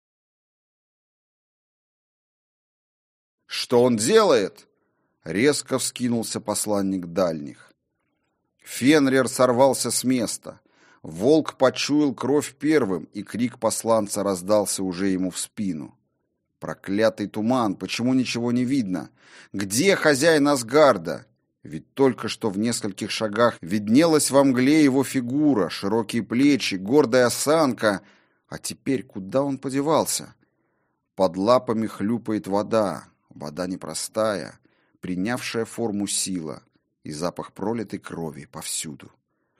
«Что он делает?» — резко вскинулся посланник дальних. Фенрир сорвался с места. Волк почуял кровь первым, и крик посланца раздался уже ему в спину. Проклятый туман, почему ничего не видно? Где хозяин Асгарда? Ведь только что в нескольких шагах виднелась во мгле его фигура, широкие плечи, гордая осанка. А теперь куда он подевался? Под лапами хлюпает вода, вода непростая, принявшая форму сила, и запах пролитой крови повсюду.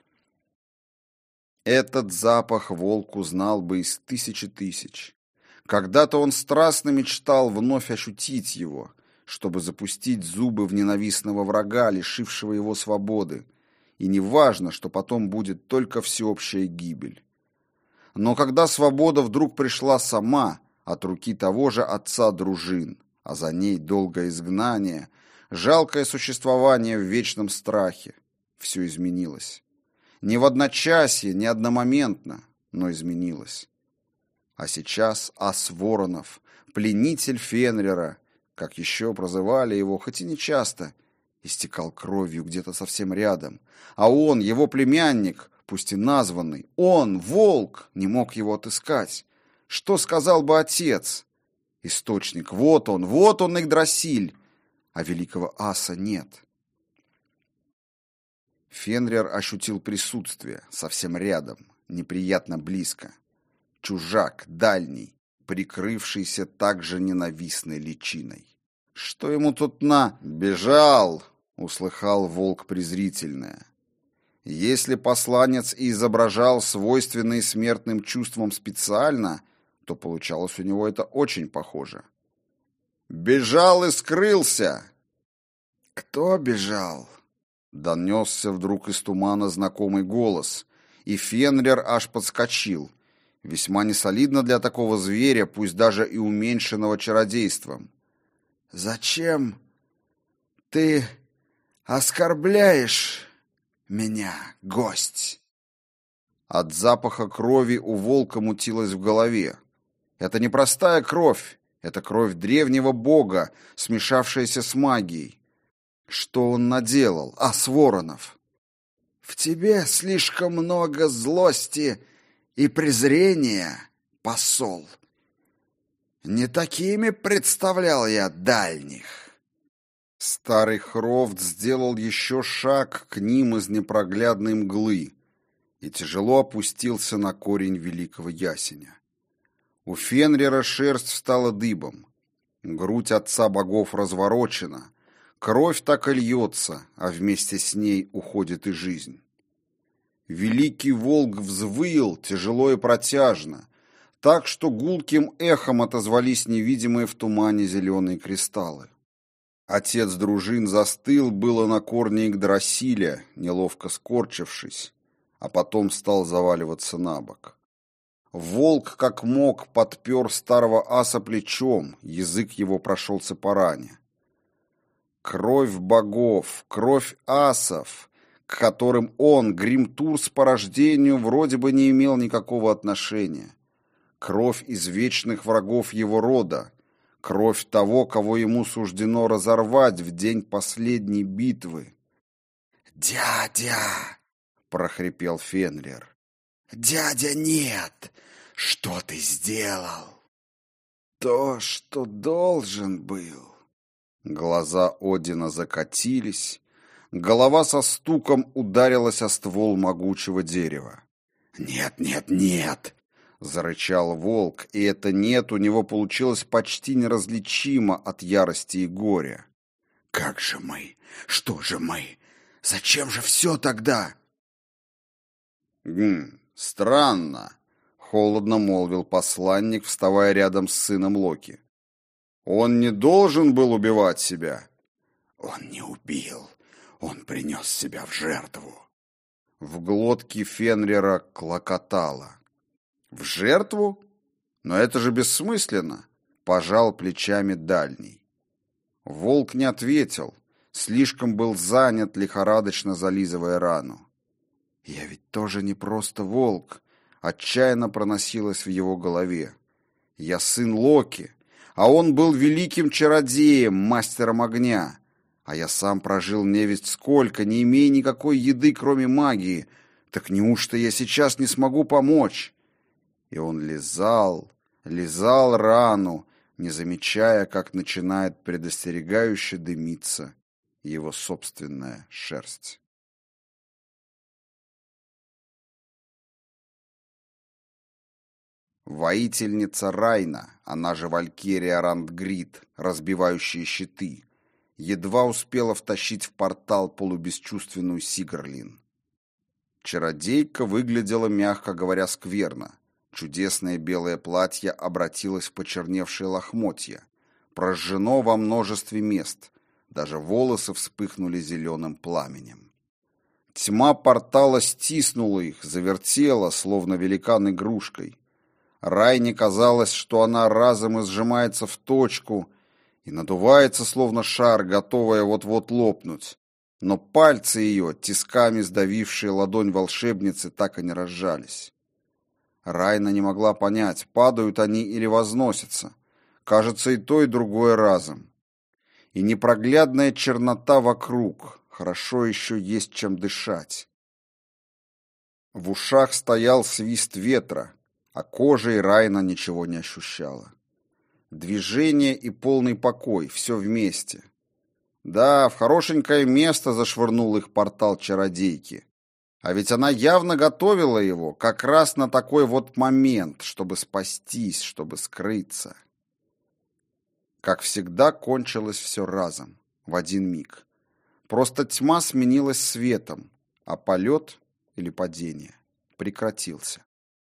Этот запах волк узнал бы из тысячи тысяч. Когда-то он страстно мечтал вновь ощутить его, чтобы запустить зубы в ненавистного врага, лишившего его свободы. И не важно, что потом будет только всеобщая гибель. Но когда свобода вдруг пришла сама, от руки того же отца дружин, а за ней долгое изгнание, жалкое существование в вечном страхе, все изменилось. Не в одночасье, не одномоментно, но изменилось. А сейчас ас Воронов, пленитель Фенрира, как еще прозывали его, хоть и не часто, истекал кровью где-то совсем рядом. А он, его племянник, пусть и названный, он, волк, не мог его отыскать. Что сказал бы отец? Источник, вот он, вот он, Игдрасиль, а великого аса нет. Фенрир ощутил присутствие, совсем рядом, неприятно близко. Чужак, дальний, прикрывшийся также ненавистной личиной. Что ему тут на... «Бежал!» — услыхал волк презрительное. Если посланец и изображал свойственные смертным чувствам специально, то получалось у него это очень похоже. «Бежал и скрылся!» «Кто бежал?» — донесся вдруг из тумана знакомый голос, и Фенрир аж подскочил. Весьма несолидно для такого зверя, пусть даже и уменьшенного чародейством. «Зачем ты оскорбляешь меня, гость?» От запаха крови у волка мутилось в голове. Это не простая кровь, это кровь древнего бога, смешавшаяся с магией. Что он наделал, ас Воронов? «В тебе слишком много злости и презрения, посол. Не такими представлял я дальних». Старый Хрофт сделал еще шаг к ним из непроглядной мглы и тяжело опустился на корень великого ясеня. У Фенрира шерсть встала дыбом, грудь отца богов разворочена, кровь так и льется, а вместе с ней уходит и жизнь. Великий волк взвыл тяжело и протяжно, так что гулким эхом отозвались невидимые в тумане зеленые кристаллы. Отец дружин застыл было на корне Игдрасиля, неловко скорчившись, а потом стал заваливаться на бок. Волк, как мог, подпер старого аса плечом, язык его прошелся по ране. Кровь богов, кровь асов, к которым он, Гримтурс по рождению, вроде бы не имел никакого отношения. Кровь из вечных врагов его рода, кровь того, кого ему суждено разорвать в день последней битвы. «Дядя!» — прохрипел Фенрир. «Дядя, нет! Что ты сделал?» «То, что должен был». Глаза Одина закатились, голова со стуком ударилась о ствол могучего дерева. «Нет, нет, нет!» — зарычал волк, и это «нет» у него получилось почти неразличимо от ярости и горя. «Как же мы? Что же мы? Зачем же все тогда?» «Гм, странно», — холодно молвил посланник, вставая рядом с сыном Локи. «Он не должен был убивать себя». «Он не убил, он принес себя в жертву». В глотке Фенрира клокотало. «В жертву? Но это же бессмысленно», — пожал плечами дальний. Волк не ответил, слишком был занят, лихорадочно зализывая рану. «Я ведь тоже не просто волк», — отчаянно проносилось в его голове. «Я сын Локи, а он был великим чародеем, мастером огня. А я сам прожил невесть сколько, не имея никакой еды, кроме магии. Так неужто я сейчас не смогу помочь?» И он лизал, лизал рану, не замечая, как начинает предостерегающе дымиться его собственная шерсть. Воительница Райна, она же Валькирия Рандгрид, разбивающая щиты, едва успела втащить в портал полубесчувственную Сигрлин. Чародейка выглядела, мягко говоря, скверно. Чудесное белое платье обратилось в почерневшие лохмотья, прожжено во множестве мест, даже волосы вспыхнули зеленым пламенем. Тьма портала стиснула их, завертела, словно великан игрушкой. Райне казалось, что она разом сжимается в точку и надувается, словно шар, готовая вот-вот лопнуть. Но пальцы ее, тисками сдавившие ладонь волшебницы, так и не разжались. Райна не могла понять, падают они или возносятся. Кажется, и то, и другое разом. И непроглядная чернота вокруг. Хорошо еще есть чем дышать. В ушах стоял свист ветра, а кожей Райна ничего не ощущала. Движение и полный покой, все вместе. Да, в хорошенькое место зашвырнул их портал чародейки. А ведь она явно готовила его как раз на такой вот момент, чтобы спастись, чтобы скрыться. Как всегда, кончилось все разом, в один миг. Просто тьма сменилась светом, а полет или падение прекратился.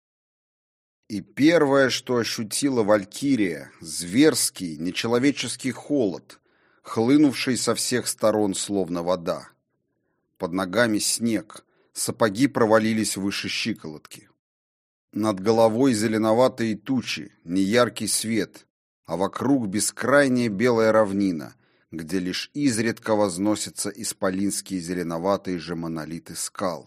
И первое, что ощутила Валькирия, зверский, нечеловеческий холод, хлынувший со всех сторон, словно вода. Под ногами снег, сапоги провалились выше щиколотки. Над головой зеленоватые тучи, неяркий свет, а вокруг бескрайняя белая равнина, где лишь изредка возносятся исполинские зеленоватые же монолиты скал.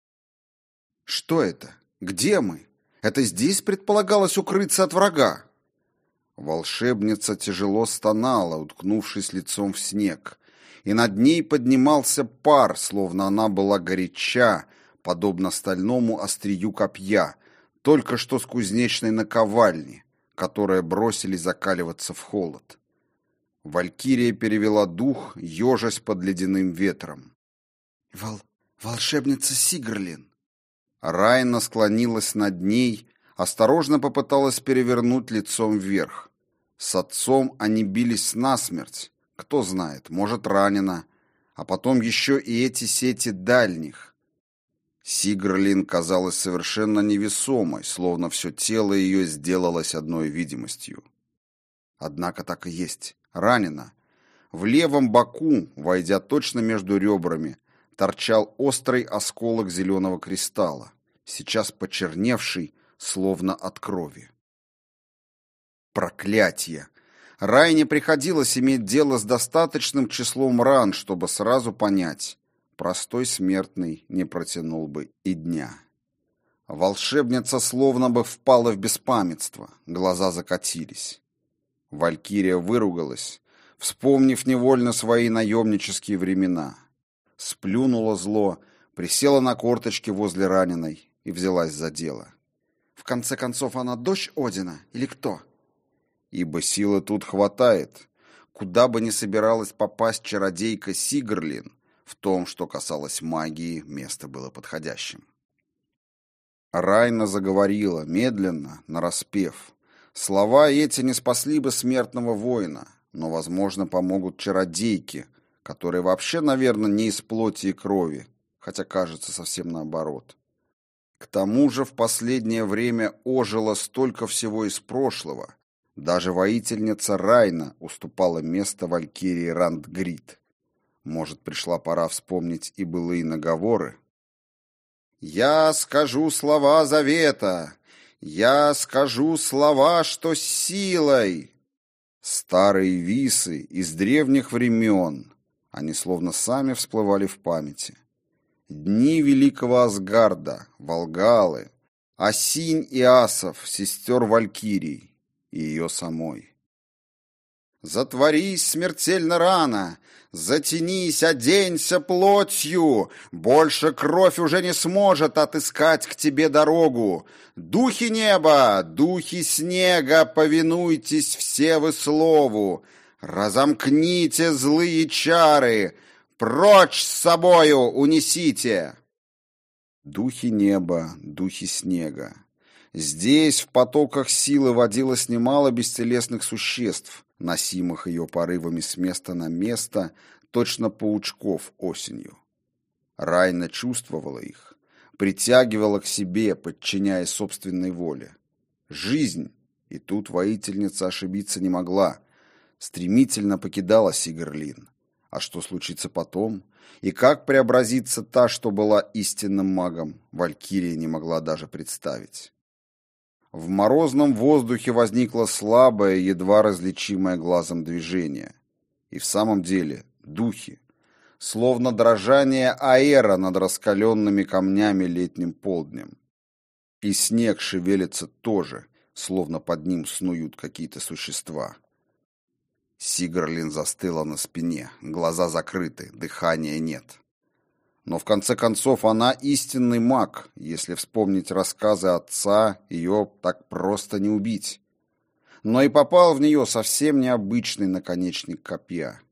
Что это? Где мы? Это здесь предполагалось укрыться от врага? Волшебница тяжело стонала, уткнувшись лицом в снег, и над ней поднимался пар, словно она была горяча, подобно стальному острию копья, только что с кузнечной наковальни, которая бросили закаливаться в холод. Валькирия перевела дух, ежась под ледяным ветром. «Вол... волшебница Сигрлин!» Райна склонилась над ней, осторожно попыталась перевернуть лицом вверх. С отцом они бились насмерть, кто знает, может, ранена, а потом еще и эти сети дальних. Сигрлин казалась совершенно невесомой, словно все тело ее сделалось одной видимостью. Однако так и есть, ранена. В левом боку, войдя точно между ребрами, торчал острый осколок зеленого кристалла, сейчас почерневший, словно от крови. Проклятье! Райне приходилось иметь дело с достаточным числом ран, чтобы сразу понять, простой смертный не протянул бы и дня. Волшебница словно бы впала в беспамятство, глаза закатились. Валькирия выругалась, вспомнив невольно свои наемнические времена. Сплюнула зло, присела на корточки возле раненой и взялась за дело. В конце концов, она дочь Одина или кто? Ибо силы тут хватает. Куда бы ни собиралась попасть чародейка Сигрлин, в том, что касалось магии, место было подходящим. Райна заговорила, медленно, нараспев. Слова эти не спасли бы смертного воина, но, возможно, помогут чародейке, которая вообще, наверное, не из плоти и крови, хотя кажется совсем наоборот. К тому же в последнее время ожило столько всего из прошлого. Даже воительница Райна уступала место валькирии Рандгрид. Может, пришла пора вспомнить и былые наговоры? «Я скажу слова завета! Я скажу слова, что с силой!» Старые висы из древних времен, они словно сами всплывали в памяти. Дни великого Асгарда, Волгалы, Осинь и Асов, сестер Валькирий и ее самой. «Затворись смертельно рано, затянись, оденься плотью, больше кровь уже не сможет отыскать к тебе дорогу. Духи неба, духи снега, повинуйтесь все вы слову, разомкните злые чары, прочь с собою унесите!» Духи неба, духи снега. Здесь в потоках силы водилось немало бестелесных существ, носимых ее порывами с места на место, точно паучков осенью. Райна чувствовала их, притягивала к себе, подчиняя собственной воле. Жизнь, и тут воительница ошибиться не могла, стремительно покидала Сигрлин. А что случится потом? И как преобразится та, что была истинным магом, Валькирия не могла даже представить. В морозном воздухе возникло слабое, едва различимое глазом движение. И в самом деле духи, словно дрожание аэра над раскаленными камнями летним полднем. И снег шевелится тоже, словно под ним снуют какие-то существа. Сигрлин застыла на спине, глаза закрыты, дыхания нет. Но в конце концов она истинный маг, если вспомнить рассказы отца, ее так просто не убить. Но и попал в нее совсем необычный наконечник копья.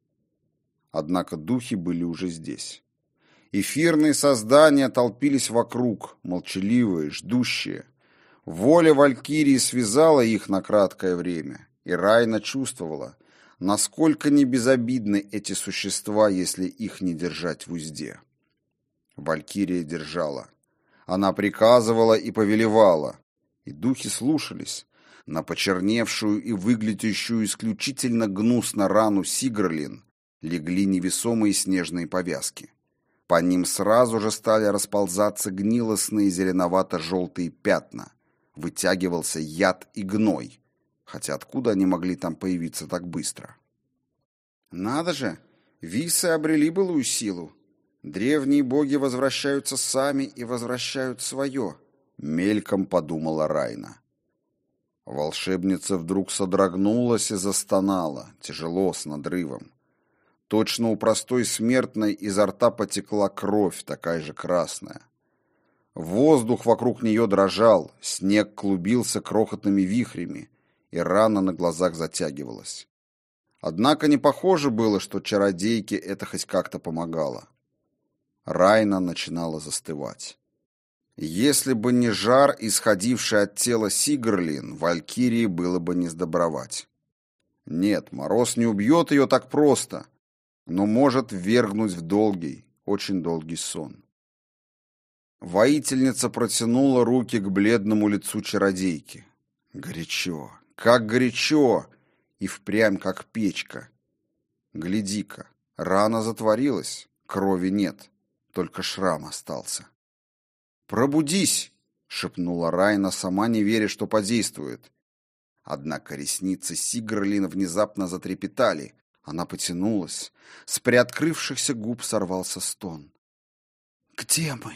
Однако духи были уже здесь. Эфирные создания толпились вокруг, молчаливые, ждущие. Воля Валькирии связала их на краткое время, и Райна чувствовала, насколько небезобидны эти существа, если их не держать в узде. Валькирия держала. Она приказывала и повелевала, и духи слушались. На почерневшую и выглядящую исключительно гнусно рану Сигрлин легли невесомые снежные повязки. По ним сразу же стали расползаться гнилостные зеленовато-желтые пятна. Вытягивался яд и гной. Хотя откуда они могли там появиться так быстро? Надо же, висы обрели былую силу. Древние боги возвращаются сами и возвращают свое, мельком подумала Райна. Волшебница вдруг содрогнулась и застонала, тяжело, с надрывом. Точно у простой смертной изо рта потекла кровь, такая же красная. Воздух вокруг нее дрожал, снег клубился крохотными вихрями, и рана на глазах затягивалась. Однако не похоже было, что чародейке это хоть как-то помогало. Райна начинала застывать. Если бы не жар, исходивший от тела Сигрлин, Валькирии было бы не сдобровать. Нет, мороз не убьет ее так просто, но может ввергнуть в долгий, очень долгий сон. Воительница протянула руки к бледному лицу чародейки. Горячо, как горячо, и впрямь как печка. Гляди-ка, рана затворилась, крови нет, только шрам остался. «Пробудись!» — шепнула Райна, сама не веря, что подействует. Однако ресницы Сигрлин внезапно затрепетали. Она потянулась. С приоткрывшихся губ сорвался стон. «Где мы?»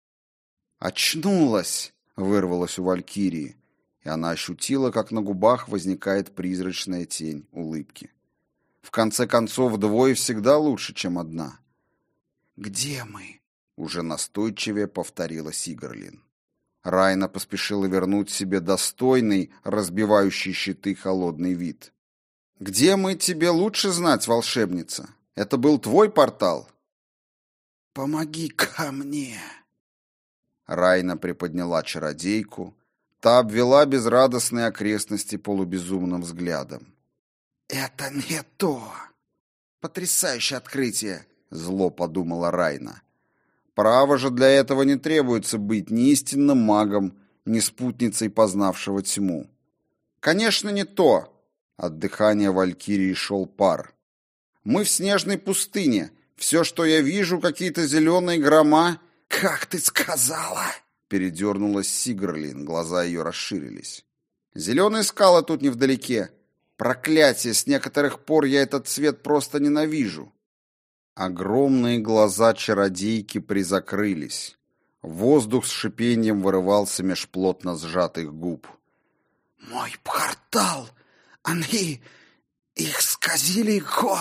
«Очнулась!» — вырвалась у Валькирии, и она ощутила, как на губах возникает призрачная тень улыбки. В конце концов, двое всегда лучше, чем одна. «Где мы?» — уже настойчивее повторила Сигрлин. Райна поспешила вернуть себе достойный, разбивающий щиты холодный вид. Где мы тебе лучше знать, волшебница? Это был твой портал? Помоги ко мне. Райна приподняла чародейку. Та обвела безрадостные окрестности полубезумным взглядом. Это не то. Потрясающее открытие, зло подумала Райна. Право же для этого не требуется быть ни истинным магом, ни спутницей познавшего тьму. Конечно, не то. От дыхания валькирии шел пар. Мы в снежной пустыне. Все, что я вижу, какие-то зеленые грома. Как ты сказала? Передернулась Сигрлин, глаза ее расширились. Зеленые скалы тут невдалеке. Проклятие, с некоторых пор я этот цвет просто ненавижу. Огромные глаза чародейки призакрылись. Воздух с шипением вырывался меж плотно сжатых губ. Мой портал! Они их сказили его!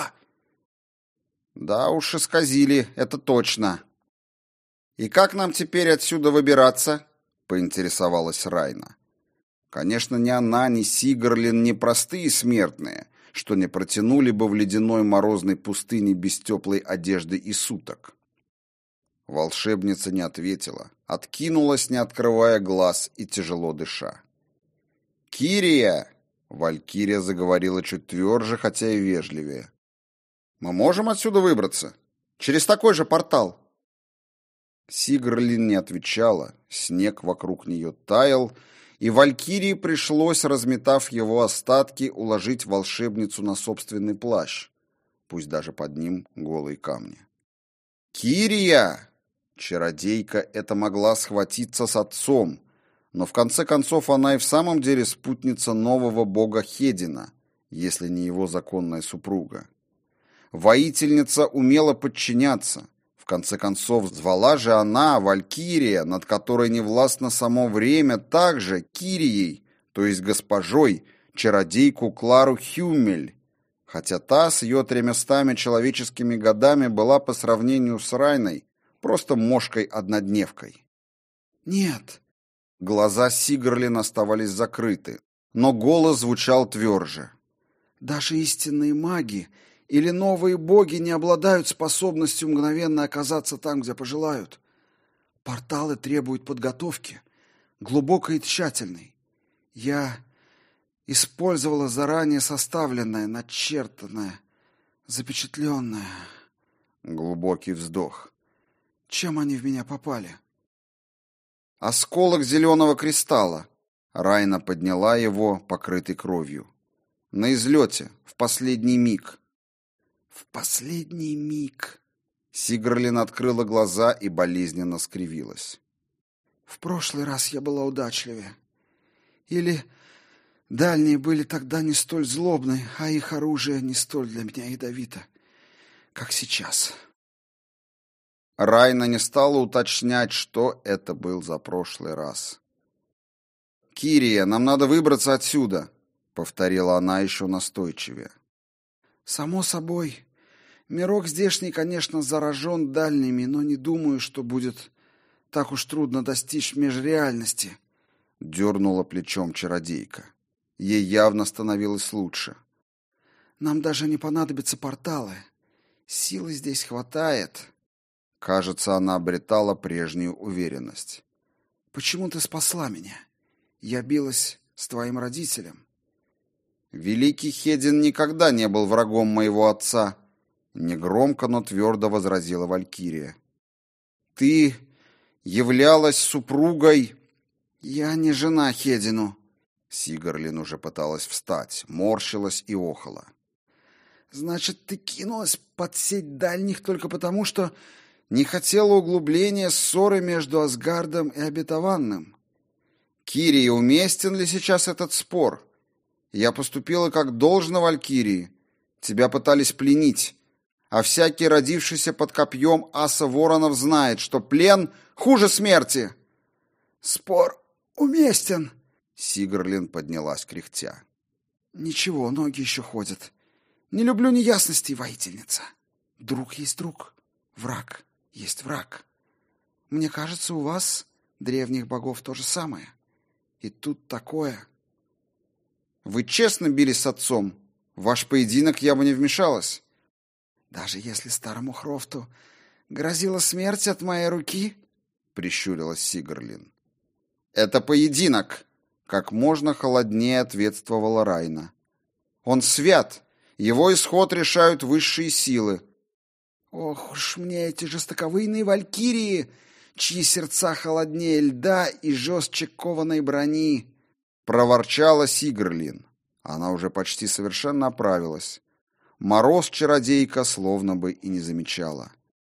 Да уж, исказили, это точно. И как нам теперь отсюда выбираться? Поинтересовалась Райна. Конечно, ни она, ни Сигрлин не простые смертные, что не протянули бы в ледяной морозной пустыне без теплой одежды и суток. Волшебница не ответила, откинулась, не открывая глаз и тяжело дыша. «Кирия!» — Валькирия заговорила чуть тверже, хотя и вежливее. «Мы можем отсюда выбраться? Через такой же портал?» Сигрлин не отвечала, снег вокруг нее таял, и Валькирии пришлось, разметав его остатки, уложить волшебницу на собственный плащ, пусть даже под ним голые камни. «Кирия!» Чародейка эта могла схватиться с отцом, но в конце концов она и в самом деле спутница нового бога Хедина, если не его законная супруга. Воительница умела подчиняться. В конце концов, звала же она, Валькирия, над которой не властно само время, также Кирией, то есть госпожой, чародейку Клару Хюмель, хотя та с ее тремястами человеческими годами была по сравнению с Райной просто мошкой-однодневкой. «Нет». Глаза Сигрлин оставались закрыты, но голос звучал тверже. «Даже истинные маги или новые боги не обладают способностью мгновенно оказаться там, где пожелают. Порталы требуют подготовки, глубокой и тщательной. Я использовала заранее составленное, начертанное, запечатленное». Глубокий вздох. «Чем они в меня попали?» «Осколок зеленого кристалла». Райна подняла его, покрытый кровью. «На излете, в последний миг». «В последний миг». Сигрлин открыла глаза и болезненно скривилась. «В прошлый раз я была удачливее. Или дальние были тогда не столь злобны, а их оружие не столь для меня ядовито, как сейчас». Райна не стала уточнять, что это был за прошлый раз. «Кирия, нам надо выбраться отсюда», — повторила она еще настойчивее. «Само собой. Мирок здешний, конечно, заражен дальними, но не думаю, что будет так уж трудно достичь межреальности», — дернула плечом чародейка. Ей явно становилось лучше. «Нам даже не понадобятся порталы. Силы здесь хватает». Кажется, она обретала прежнюю уверенность. «Почему ты спасла меня? Я билась с твоим родителем». «Великий Хедин никогда не был врагом моего отца», — негромко, но твердо возразила Валькирия. «Ты являлась супругой...» «Я не жена Хедину». Сигрлин уже пыталась встать, морщилась и охала. «Значит, ты кинулась под сеть дальних только потому, что не хотела углубления ссоры между Асгардом и Обетованным. Кирия, уместен ли сейчас этот спор? Я поступила как должно Валькирии. Тебя пытались пленить. А всякий, родившийся под копьем аса воронов, знает, что плен хуже смерти». «Спор уместен». Сигрлин поднялась кряхтя. «Ничего, ноги еще ходят. Не люблю неясностей, воительница. Друг есть друг, враг есть враг. Мне кажется, у вас, древних богов, то же самое. И тут такое...» «Вы честно бились с отцом?» В ваш поединок я бы не вмешалась. Даже если старому Хрофту грозила смерть от моей руки, прищурилась Сигрлин. Это поединок, как можно холоднее ответствовала Райна. Он свят, его исход решают высшие силы. Ох уж мне эти жестоковыйные валькирии, чьи сердца холоднее льда и жестче кованой брони, проворчала Сигрлин. Она уже почти совершенно оправилась. Мороз чародейка словно бы и не замечала.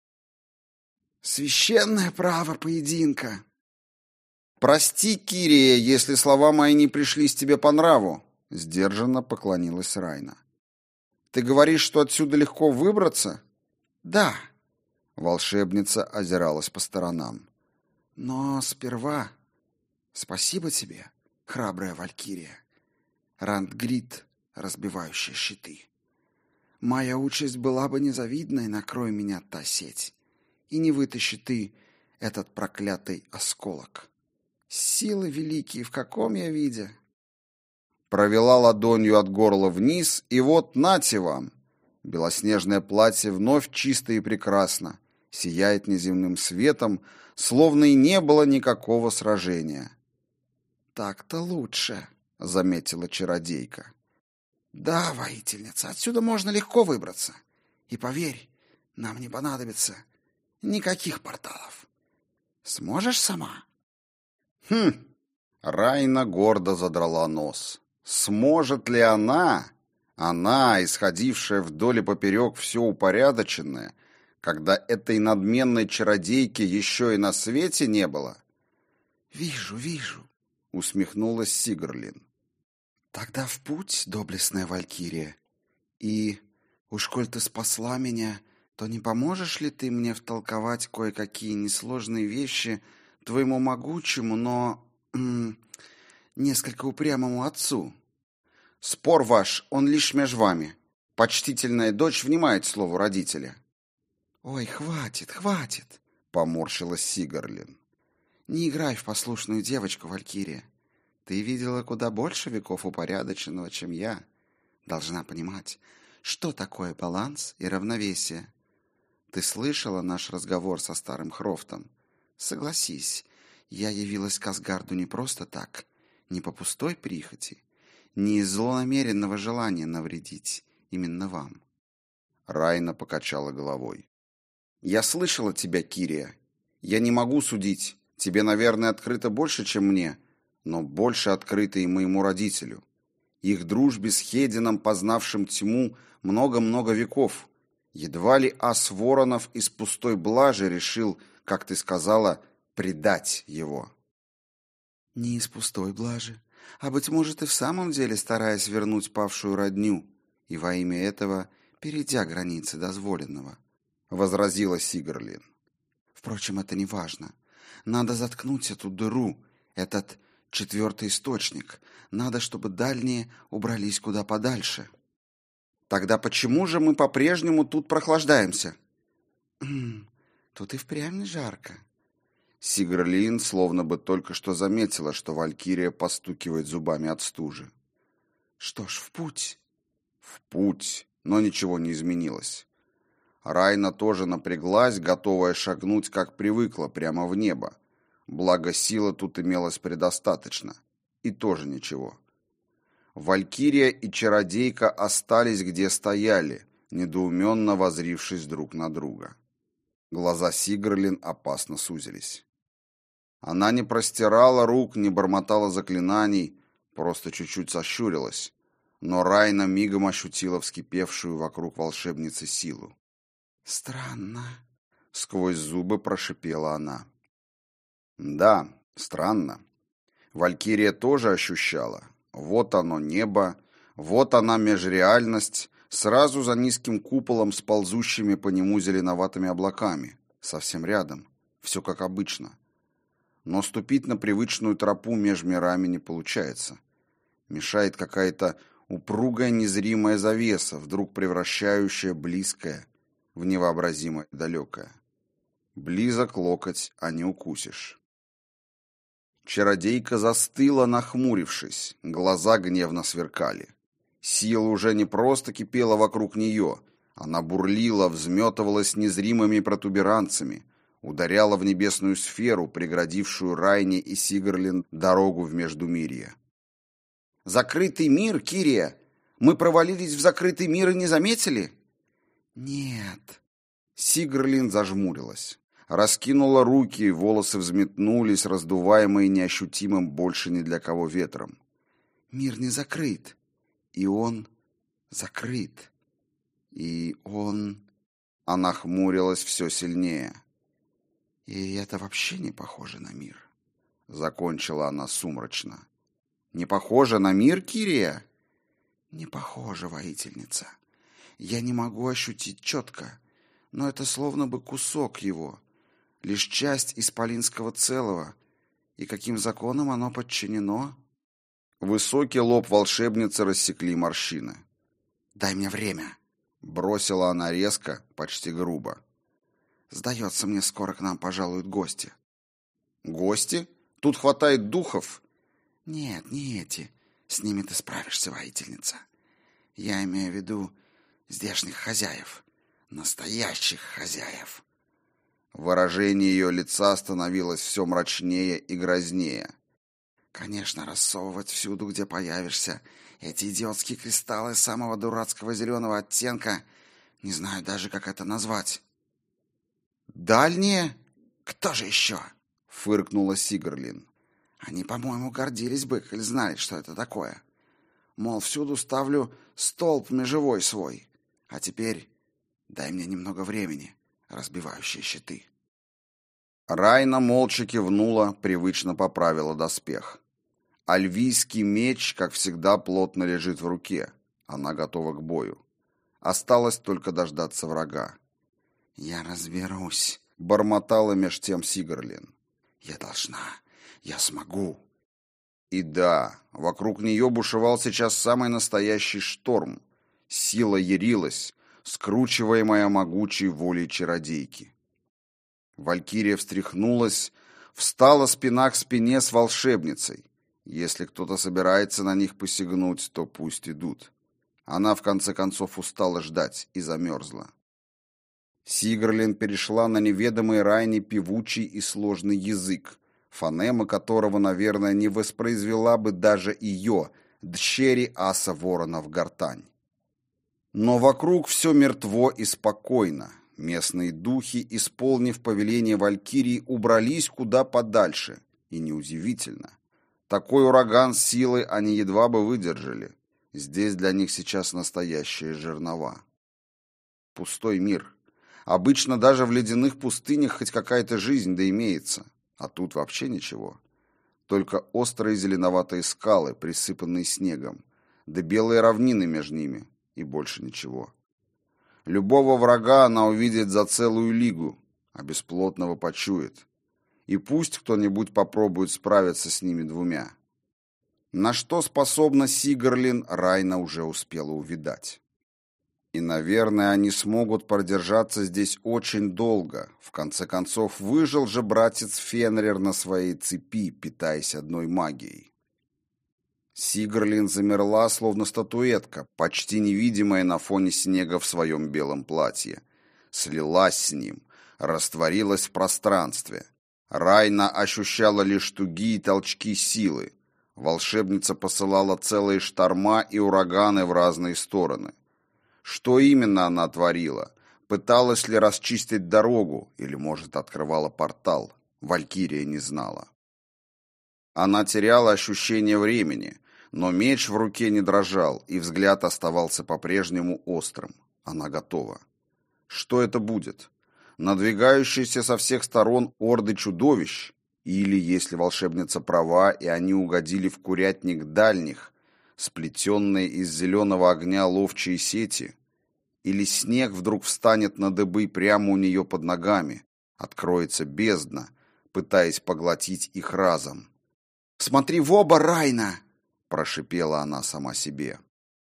Священное право поединка. Прости, Кирия, если слова мои не пришлись тебе по нраву, сдержанно поклонилась Райна. Ты говоришь, что отсюда легко выбраться? Да. Волшебница озиралась по сторонам. Но сперва спасибо тебе, храбрая валькирия. Рандгрид, разбивающая щиты. Моя участь была бы незавидной, накрой меня та сеть, и не вытащи ты этот проклятый осколок. Силы великие в каком я виде? Провела ладонью от горла вниз, и вот нате вам. Белоснежное платье вновь чисто и прекрасно, сияет неземным светом, словно и не было никакого сражения. Так-то лучше, заметила чародейка. Да, воительница, отсюда можно легко выбраться. И поверь, нам не понадобится никаких порталов. Сможешь сама? Хм. Райна гордо задрала нос. Сможет ли она, она, исходившая вдоль и поперек все упорядоченное, когда этой надменной чародейки еще и на свете не было? Вижу, вижу, усмехнулась Сигрлин. Тогда в путь, доблестная валькирия. И уж коль ты спасла меня, то не поможешь ли ты мне втолковать кое-какие несложные вещи твоему могучему, но м, несколько упрямому отцу? Спор ваш, он лишь меж вами. Почтительная дочь внимает слову родителя. Ой, хватит, хватит, поморщилась Сигрлин. Не играй в послушную девочку, валькирия. Ты видела куда больше веков упорядоченного, чем я. Должна понимать, что такое баланс и равновесие. Ты слышала наш разговор со старым Хрофтом? Согласись, я явилась к Асгарду не просто так, не по пустой прихоти, не из злонамеренного желания навредить именно вам. Райна покачала головой. Я слышала тебя, Кирия. Я не могу судить. Тебе, наверное, открыто больше, чем мне, но больше открыто и моему родителю. Их дружбе с Хедином, познавшим тьму, много-много веков. Едва ли ас Воронов из пустой блажи решил, как ты сказала, предать его. Не из пустой блажи, а, быть может, и в самом деле стараясь вернуть павшую родню, и во имя этого перейдя границы дозволенного, — возразила Сигрлин. Впрочем, это не важно. Надо заткнуть эту дыру, этот четвертый источник. Надо, чтобы дальние убрались куда подальше. Тогда почему же мы по-прежнему тут прохлаждаемся? Тут и впрямь жарко. Сигрлин словно бы только что заметила, что валькирия постукивает зубами от стужи. Что ж, в путь. В путь, но ничего не изменилось. Райна тоже напряглась, готовая шагнуть, как привыкла, прямо в небо. Благо, сила тут имелась предостаточно. И тоже ничего. Валькирия и чародейка остались, где стояли, недоуменно воззрившись друг на друга. Глаза Сигрлин опасно сузились. Она не простирала рук, не бормотала заклинаний, просто чуть-чуть сощурилась. Но Райна мигом ощутила вскипевшую вокруг волшебницы силу. «Странно», — сквозь зубы прошипела она. Да, странно. Валькирия тоже ощущала. Вот оно небо, вот она межреальность, сразу за низким куполом с ползущими по нему зеленоватыми облаками, совсем рядом, все как обычно. Но ступить на привычную тропу меж мирами не получается. Мешает какая-то упругая незримая завеса, вдруг превращающая близкое в невообразимо далекое. Близок локоть, а не укусишь. Чародейка застыла, нахмурившись, глаза гневно сверкали. Сила уже не просто кипела вокруг нее, она бурлила, взметывалась незримыми протуберанцами, ударяла в небесную сферу, преградившую Райне и Сигрлин дорогу в Междумирье. «Закрытый мир, Кирия! Мы провалились в закрытый мир и не заметили?» «Нет». Сигрлин зажмурилась. Раскинула руки, волосы взметнулись, раздуваемые неощутимым больше ни для кого ветром. «Мир не закрыт, и он закрыт, и он...» Она хмурилась все сильнее. «И это вообще не похоже на мир», — закончила она сумрачно. «Не похоже на мир, Кирия?» «Не похоже, воительница. Я не могу ощутить четко, но это словно бы кусок его, лишь часть исполинского целого, и каким законом оно подчинено?» Высокий лоб волшебницы рассекли морщины. «Дай мне время», — бросила она резко, почти грубо. «Сдается мне, скоро к нам пожалуют гости». «Гости? Тут хватает духов». «Нет, не эти. С ними ты справишься, воительница. Я имею в виду здешних хозяев, настоящих хозяев». Выражение ее лица становилось все мрачнее и грознее. «Конечно, рассовывать всюду, где появишься, эти идиотские кристаллы самого дурацкого зеленого оттенка, не знаю даже, как это назвать». «Дальние? Кто же еще?» — фыркнула Сигрлин. «Они, по-моему, гордились бы, коль знали, что это такое. Мол, всюду ставлю столб межевой свой. А теперь дай мне немного времени, разбивающие щиты». Райна молча кивнула, привычно поправила доспех. Альвийский меч, как всегда, плотно лежит в руке. Она готова к бою. Осталось только дождаться врага. «Я разберусь», — бормотала меж тем Сигрлин. «Я должна, я смогу». И да, вокруг нее бушевал сейчас самый настоящий шторм. Сила ярилась, скручиваемая могучей волей чародейки. Валькирия встряхнулась, встала спина к спине с волшебницей. Если кто-то собирается на них посягнуть, то пусть идут. Она, в конце концов, устала ждать и замерзла. Сигрлин перешла на неведомый Райне певучий и сложный язык, фонема которого, наверное, не воспроизвела бы даже ее, дщери аса ворона в гортань. Но вокруг все мертво и спокойно. Местные духи, исполнив повеление Валькирии, убрались куда подальше. И неудивительно. Такой ураган силы они едва бы выдержали. Здесь для них сейчас настоящие жернова. Пустой мир. Обычно даже в ледяных пустынях хоть какая-то жизнь да имеется. А тут вообще ничего. Только острые зеленоватые скалы, присыпанные снегом, да белые равнины между ними, и больше ничего. Любого врага она увидит за целую лигу, а бесплотного почует. И пусть кто-нибудь попробует справиться с ними двумя. На что способна Сигрлин, Райна уже успела увидать. И, наверное, они смогут продержаться здесь очень долго. В конце концов, выжил же братец Фенрир на своей цепи, питаясь одной магией. Сигрлин замерла, словно статуэтка, почти невидимая на фоне снега в своем белом платье. Слилась с ним, растворилась в пространстве. Райна ощущала лишь тугие толчки силы. Волшебница посылала целые шторма и ураганы в разные стороны. Что именно она творила? Пыталась ли расчистить дорогу или, может, открывала портал? Валькирия не знала. Она теряла ощущение времени, но меч в руке не дрожал, и взгляд оставался по-прежнему острым. Она готова. Что это будет? Надвигающиеся со всех сторон орды чудовищ? Или, если волшебница права, и они угодили в курятник дальних, сплетенные из зеленого огня ловчие сети? Или снег вдруг встанет на дыбы прямо у нее под ногами, откроется бездна, пытаясь поглотить их разом? «Смотри в оба, Райна!» — прошипела она сама себе.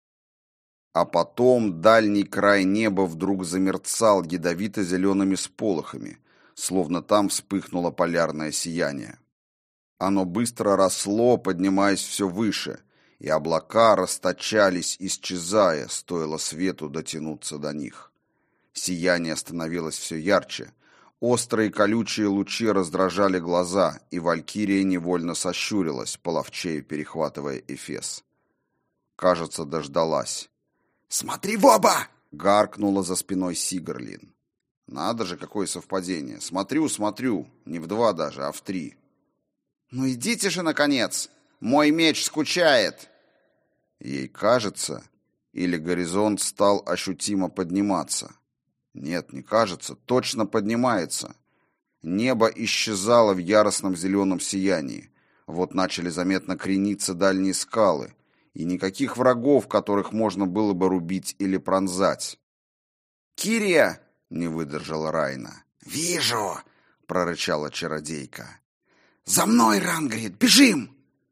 А потом дальний край неба вдруг замерцал ядовито-зелеными сполохами, словно там вспыхнуло полярное сияние. Оно быстро росло, поднимаясь все выше, и облака расточались, исчезая, стоило свету дотянуться до них. Сияние становилось все ярче. Острые колючие лучи раздражали глаза, и валькирия невольно сощурилась, половчею перехватывая эфес. Кажется, дождалась. «Смотри в оба!» — гаркнула за спиной Сигрлин. Надо же, какое совпадение. Смотрю, смотрю. Не в два даже, а в три. «Ну идите же, наконец! Мой меч скучает!» Ей кажется, или горизонт стал ощутимо подниматься. Нет, не кажется, точно поднимается. Небо исчезало в яростном зеленом сиянии. Вот начали заметно крениться дальние скалы. И никаких врагов, которых можно было бы рубить или пронзать. «Кирия!» — не выдержала Райна. «Вижу!» — прорычала чародейка. «За мной, Рангрид! Бежим!»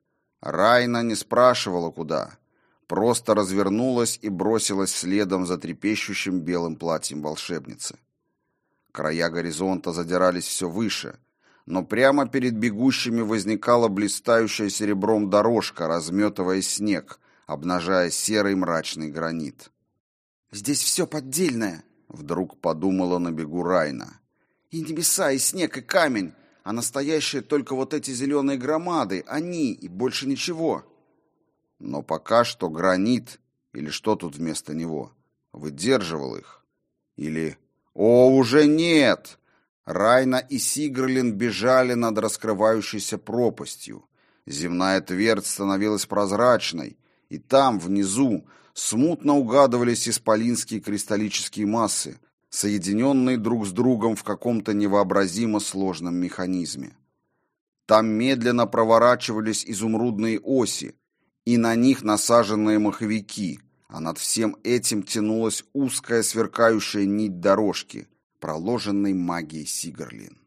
Райна не спрашивала, куда. Просто развернулась и бросилась следом за трепещущим белым платьем волшебницы. Края горизонта задирались все выше, но прямо перед бегущими возникала блистающая серебром дорожка, разметывая снег, обнажая серый мрачный гранит. «Здесь все поддельное», — вдруг подумала на бегу Райна. «И небеса, и снег, и камень, а настоящие только вот эти зеленые громады, они и больше ничего». Но пока что гранит, или что тут вместо него, выдерживал их. Или «О, уже нет!» Райна и Сигрлин бежали над раскрывающейся пропастью. Земная твердь становилась прозрачной, и там, внизу, смутно угадывались исполинские кристаллические массы, соединенные друг с другом в каком-то невообразимо сложном механизме. Там медленно проворачивались изумрудные оси, и на них насаженные маховики, а над всем этим тянулась узкая сверкающая нить дорожки, проложенной магией Сигрлин.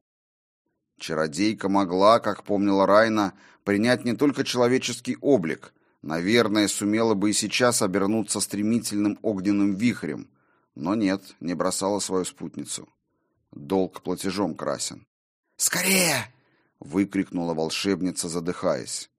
Чародейка могла, как помнила Райна, принять не только человеческий облик, наверное, сумела бы и сейчас обернуться стремительным огненным вихрем, но нет, не бросала свою спутницу. Долг платежом красен. «Скорее!» — выкрикнула волшебница, задыхаясь.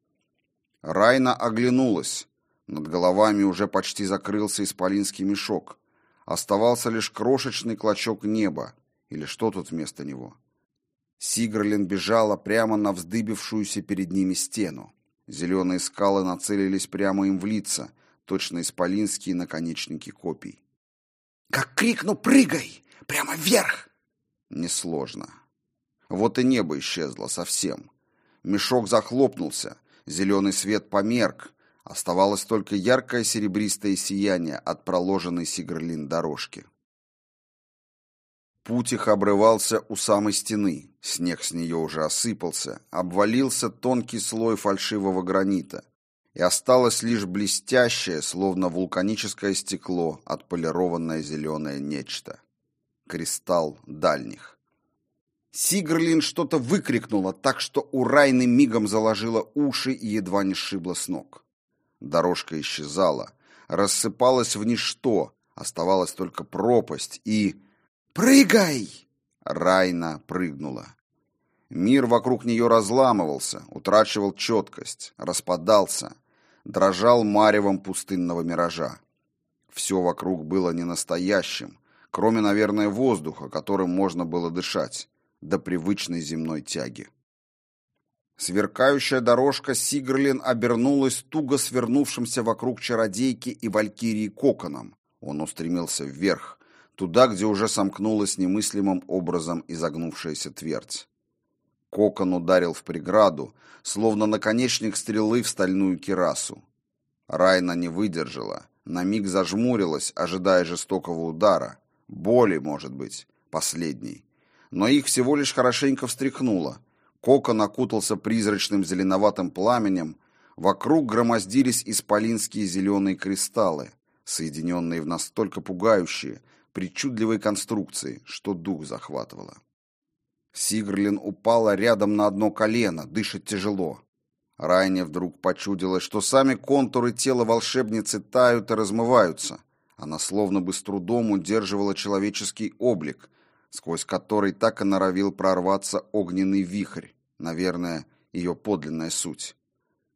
Райна оглянулась. Над головами уже почти закрылся исполинский мешок. Оставался лишь крошечный клочок неба. Или что тут вместо него? Сигрлин бежала прямо на вздыбившуюся перед ними стену. Зеленые скалы нацелились прямо им в лица, точно исполинские наконечники копий. «Как крикну, прыгай! Прямо вверх!» Несложно. Вот и небо исчезло совсем. Мешок захлопнулся. Зеленый свет померк, оставалось только яркое серебристое сияние от проложенной Сигрлин дорожки. Путь их обрывался у самой стены, снег с нее уже осыпался, обвалился тонкий слой фальшивого гранита, и осталось лишь блестящее, словно вулканическое стекло, отполированное зеленое нечто. Кристалл дальних. Сигрлин что-то выкрикнула, так что у Райны мигом заложила уши и едва не сшибла с ног. Дорожка исчезала, рассыпалась в ничто, оставалась только пропасть и... «Прыгай!» Райна прыгнула. Мир вокруг нее разламывался, утрачивал четкость, распадался, дрожал маревом пустынного миража. Все вокруг было ненастоящим, кроме, наверное, воздуха, которым можно было дышать, до привычной земной тяги. Сверкающая дорожка Сигрлин обернулась туго свернувшимся вокруг чародейки и валькирии коконом. Он устремился вверх, туда, где уже сомкнулась немыслимым образом изогнувшаяся твердь. Кокон ударил в преграду, словно наконечник стрелы в стальную кирасу. Райна не выдержала, на миг зажмурилась, ожидая жестокого удара, боли, может быть, последней. Но их всего лишь хорошенько встряхнуло. Кокон окутался призрачным зеленоватым пламенем, вокруг громоздились исполинские зеленые кристаллы, соединенные в настолько пугающие, причудливые конструкции, что дух захватывало. Сигрлин упала рядом на одно колено, дышит тяжело. Райне вдруг почудилось, что сами контуры тела волшебницы тают и размываются. Она словно бы с трудом удерживала человеческий облик, сквозь который так и норовил прорваться огненный вихрь, наверное, ее подлинная суть.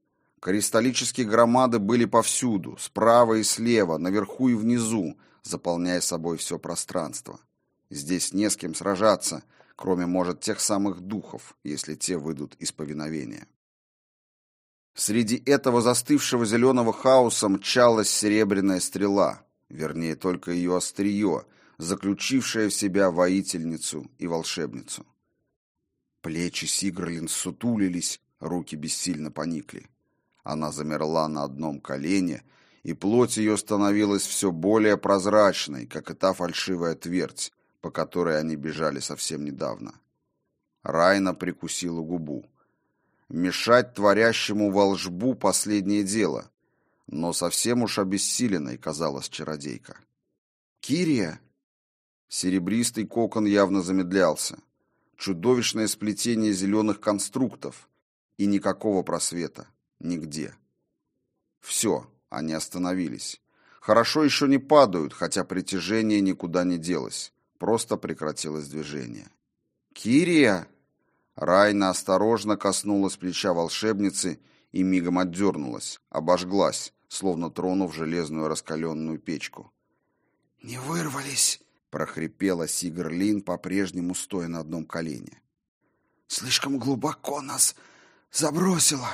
Кристаллические громады были повсюду, справа и слева, наверху и внизу, заполняя собой все пространство. Здесь не с кем сражаться, кроме, может, тех самых духов, если те выйдут из повиновения. Среди этого застывшего зеленого хаоса мчалась серебряная стрела, вернее, только ее острие, заключившая в себя воительницу и волшебницу. Плечи Сигрлин ссутулились, руки бессильно поникли. Она замерла на одном колене, и плоть ее становилась все более прозрачной, как и та фальшивая твердь, по которой они бежали совсем недавно. Райна прикусила губу. Мешать творящему волшбу последнее дело, но совсем уж обессиленной казалась чародейка. «Кирия!» Серебристый кокон явно замедлялся. Чудовищное сплетение зеленых конструктов. И никакого просвета. Нигде. Все, они остановились. Хорошо еще не падают, хотя притяжение никуда не делось. Просто прекратилось движение. «Кирия!» Райна осторожно коснулась плеча волшебницы и мигом отдернулась, обожглась, словно тронув железную раскаленную печку. «Не вырвались!» — прохрипела Сигрлин, по-прежнему стоя на одном колене. «Слишком глубоко нас забросило!»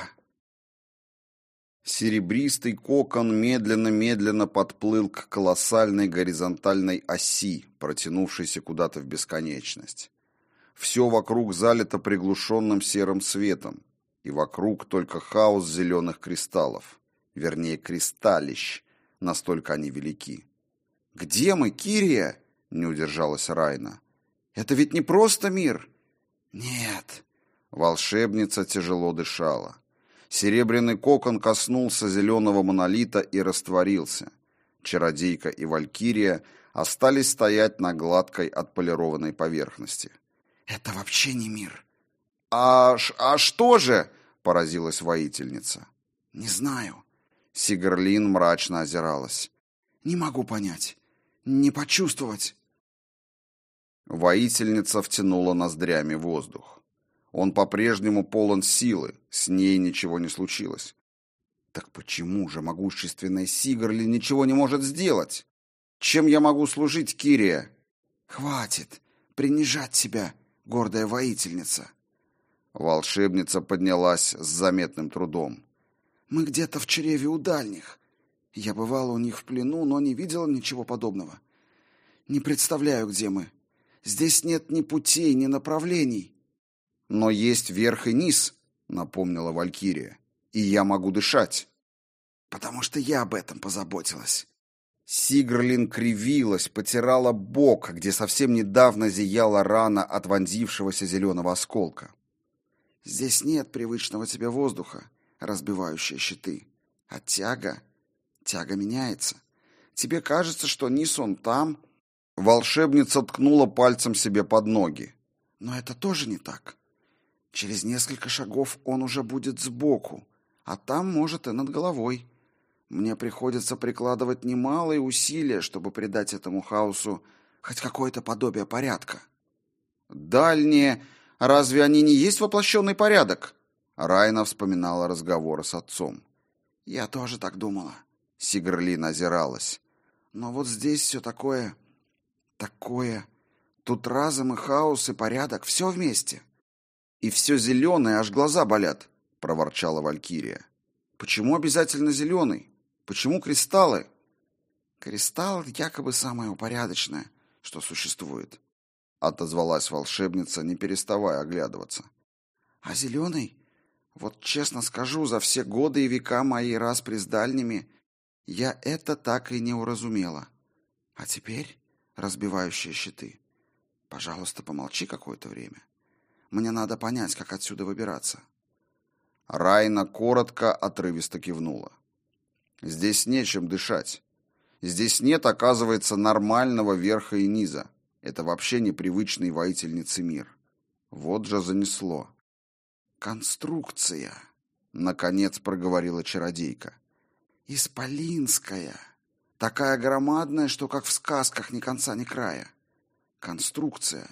Серебристый кокон медленно-медленно подплыл к колоссальной горизонтальной оси, протянувшейся куда-то в бесконечность. Все вокруг залито приглушенным серым светом, и вокруг только хаос зеленых кристаллов, вернее, кристаллищ, настолько они велики. «Где мы, Кирия?» — не удержалась Райна. «Это ведь не просто мир!» «Нет!» — волшебница тяжело дышала. Серебряный кокон коснулся зеленого монолита и растворился. Чародейка и Валькирия остались стоять на гладкой отполированной поверхности. «Это вообще не мир!» «А, а что же?» — поразилась воительница. «Не знаю». Сигрлин мрачно озиралась. «Не могу понять. Не почувствовать». Воительница втянула ноздрями воздух. Он по-прежнему полон силы, с ней ничего не случилось. Так почему же могущественная Сигрли ничего не может сделать? Чем я могу служить, Кирия? «Хватит принижать себя, гордая воительница». Волшебница поднялась с заметным трудом. «Мы где-то в чреве у дальних. Я бывала у них в плену, но не видела ничего подобного. Не представляю, где мы. Здесь нет ни путей, ни направлений». «Но есть верх и низ», — напомнила Валькирия. «И я могу дышать». «Потому что я об этом позаботилась». Сигрлин кривилась, потирала бок, где совсем недавно зияла рана от вонзившегося зеленого осколка. «Здесь нет привычного тебе воздуха, разбивающего щиты. А тяга... Тяга меняется. Тебе кажется, что низ он там...» Волшебница ткнула пальцем себе под ноги. «Но это тоже не так. Через несколько шагов он уже будет сбоку, а там, может, и над головой. Мне приходится прикладывать немалые усилия, чтобы придать этому хаосу хоть какое-то подобие порядка». «Дальние... Разве они не есть воплощенный порядок?» Райна вспоминала разговоры с отцом. «Я тоже так думала». Сигрлин озиралась. «Но вот здесь все такое... такое... Тут разум и хаос, и порядок, все вместе». «И все зеленое, аж глаза болят», — проворчала Валькирия. «Почему обязательно зеленый? Почему кристаллы?» «Кристалл якобы самое упорядоченное, что существует», — отозвалась волшебница, не переставая оглядываться. «А зеленый? Вот честно скажу, за все годы и века моей распри с дальними я это так и не уразумела. А теперь, разбивающие щиты, пожалуйста, помолчи какое-то время. Мне надо понять, как отсюда выбираться». Райна коротко, отрывисто кивнула. «Здесь нечем дышать. Здесь нет, оказывается, нормального верха и низа. Это вообще непривычный воительнице мир. Вот же занесло». «Конструкция», — наконец проговорила чародейка. «Исполинская. Такая громадная, что как в сказках ни конца, ни края. Конструкция,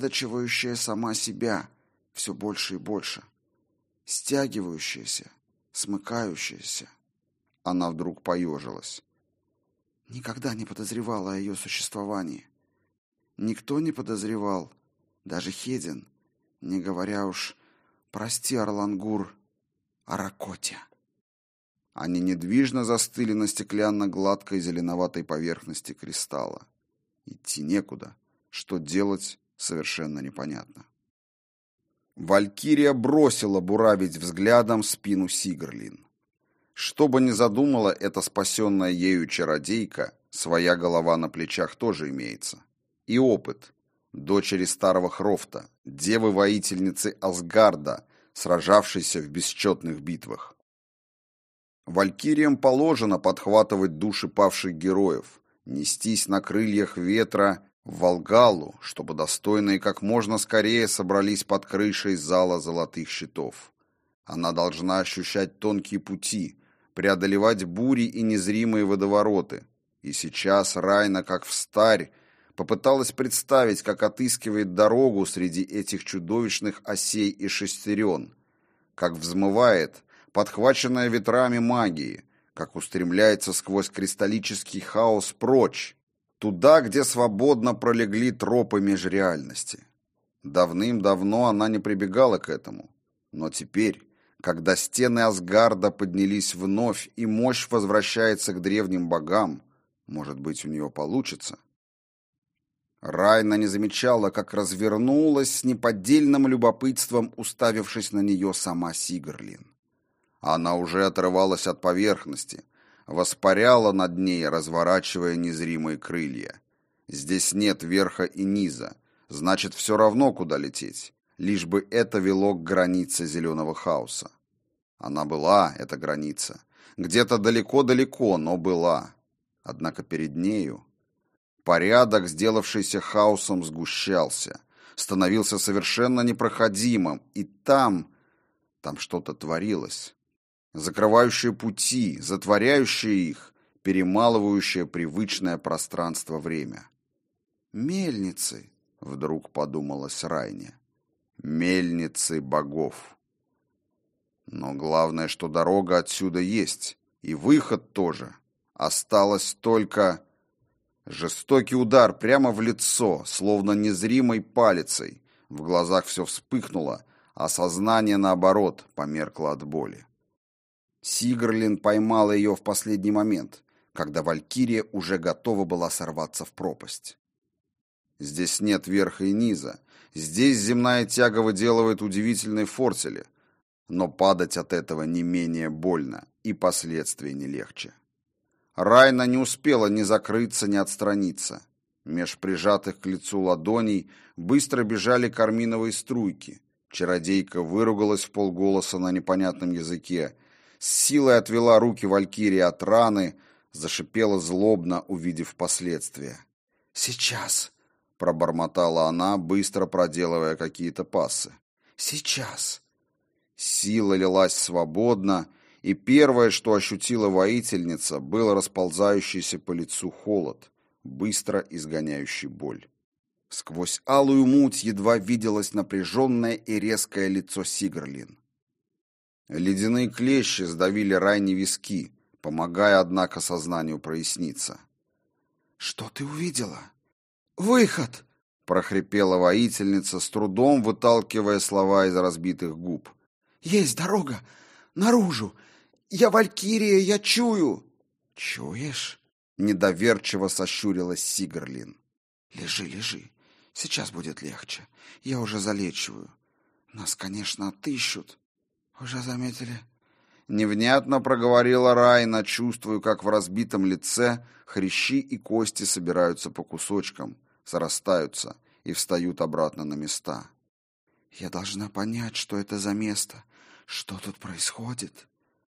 упорядочивающая сама себя все больше и больше, стягивающаяся, смыкающаяся. Она вдруг поежилась. Никогда не подозревала о ее существовании. Никто не подозревал, даже Хедин, не говоря уж, прости, Орлангур, о Ракоте. Они недвижно застыли на стеклянно-гладкой зеленоватой поверхности кристалла. Идти некуда. Что делать, совершенно непонятно. Валькирия бросила буравить взглядом спину Сигрлин. Что бы ни задумала эта спасенная ею чародейка, своя голова на плечах тоже имеется. И опыт. Дочери старого Хрофта, девы-воительницы Асгарда, сражавшейся в бесчетных битвах. Валькириям положено подхватывать души павших героев, нестись на крыльях ветра в Волгалу, чтобы достойные как можно скорее собрались под крышей зала золотых щитов. Она должна ощущать тонкие пути, преодолевать бури и незримые водовороты. И сейчас Райна, как встарь, попыталась представить, как отыскивает дорогу среди этих чудовищных осей и шестерен, как взмывает, подхваченная ветрами магии, как устремляется сквозь кристаллический хаос прочь, туда, где свободно пролегли тропы межреальности. Давным-давно она не прибегала к этому, но теперь, когда стены Асгарда поднялись вновь и мощь возвращается к древним богам, может быть, у нее получится. Райна не замечала, как развернулась с неподдельным любопытством, уставившись на нее сама Сигрлин. Она уже отрывалась от поверхности, воспаряла над ней, разворачивая незримые крылья. Здесь нет верха и низа, значит, все равно, куда лететь, лишь бы это вело к границе зеленого хаоса. Она была, эта граница, где-то далеко-далеко, но была. Однако перед нею порядок, сделавшийся хаосом, сгущался, становился совершенно непроходимым, и там, там что-то творилось, закрывающее пути, затворяющее их, перемалывающее привычное пространство-время. «Мельницы», — вдруг подумалось Райне, — «мельницы богов». Но главное, что дорога отсюда есть, и выход тоже. Осталось только... Жестокий удар прямо в лицо, словно незримой палицей. В глазах все вспыхнуло, а сознание, наоборот, померкло от боли. Сигрлин поймала ее в последний момент, когда Валькирия уже готова была сорваться в пропасть. Здесь нет верха и низа. Здесь земная тяга выделывает удивительные фортели. Но падать от этого не менее больно, и последствия не легче. Райна не успела ни закрыться, ни отстраниться. Меж прижатых к лицу ладоней быстро бежали карминовые струйки. Чародейка выругалась вполголоса на непонятном языке, с силой отвела руки Валькирии от раны, зашипела злобно, увидев последствия. «Сейчас!» — пробормотала она, быстро проделывая какие-то пассы. «Сейчас!» Сила лилась свободно, и первое, что ощутила воительница, был расползающийся по лицу холод, быстро изгоняющий боль. Сквозь алую муть едва виделось напряженное и резкое лицо Сигрлин. Ледяные клещи сдавили Райне виски, помогая, однако, сознанию проясниться. «Что ты увидела?» «Выход!» — прохрипела воительница, с трудом выталкивая слова из разбитых губ. «Есть дорога! Наружу! Я Валькирия, я чую!» «Чуешь?» — недоверчиво сощурилась Сигрлин. «Лежи, лежи. Сейчас будет легче. Я уже залечиваю. Нас, конечно, отыщут. Уже заметили?» Невнятно проговорила Райна, чувствуя, как в разбитом лице хрящи и кости собираются по кусочкам, зарастаются и встают обратно на места. «Я должна понять, что это за место, что тут происходит».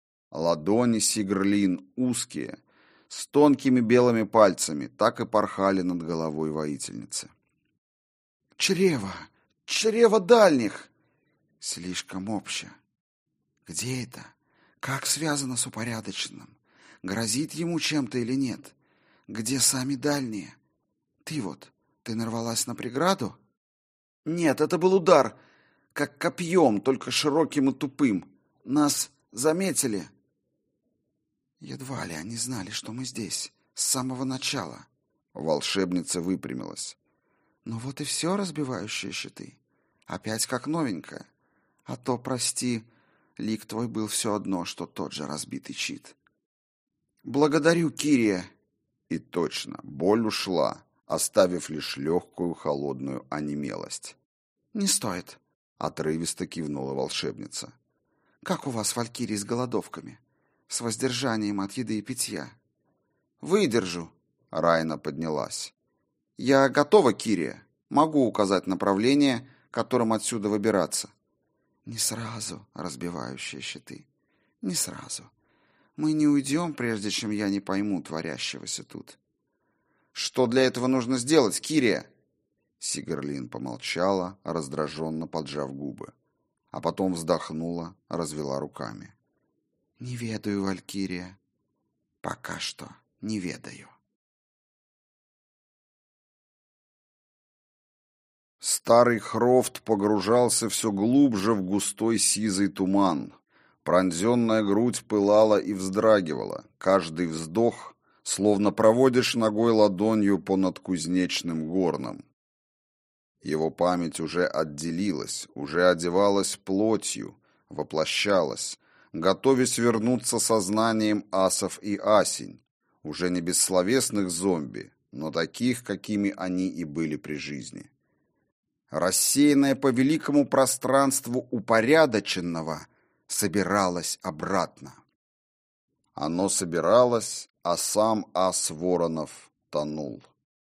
Ладони Сигрлин, узкие, с тонкими белыми пальцами, так и порхали над головой воительницы. «Чрево! Чрево дальних!» «Слишком общее. Где это? Как связано с упорядоченным? Грозит ему чем-то или нет? Где сами дальние? Ты вот, ты нарвалась на преграду?» «Нет, это был удар, как копьем, только широким и тупым. Нас заметили?» «Едва ли они знали, что мы здесь, с самого начала». Волшебница выпрямилась. «Ну вот и все, разбивающие щиты. Опять как новенькая. А то, прости, лик твой был все одно, что тот же разбитый щит». «Благодарю, Кирия». И точно, боль ушла, оставив лишь легкую холодную онемелость. «Не стоит», — отрывисто кивнула волшебница. «Как у вас, валькирии, с голодовками? С воздержанием от еды и питья?» «Выдержу», — Райна поднялась. «Я готова, Кирия. Могу указать направление, которым отсюда выбираться». «Не сразу, разбивающие щиты. Не сразу. Мы не уйдем, прежде чем я не пойму творящегося тут». «Что для этого нужно сделать, Кирия?» Сигерлин помолчала, раздраженно поджав губы, а потом вздохнула, развела руками. «Не ведаю, валькирия. Пока что не ведаю». Старый Хрофт погружался все глубже в густой сизый туман. Пронзенная грудь пылала и вздрагивала. Каждый вздох, словно проводишь ногой ладонью по надкузнечным горнам. Его память уже отделилась, уже одевалась плотью, воплощалась, готовясь вернуться сознанием асов и асень, уже не бессловесных зомби, но таких, какими они и были при жизни. Рассеянное по великому пространству упорядоченного собиралось обратно. Оно собиралось, а сам ас Воронов тонул.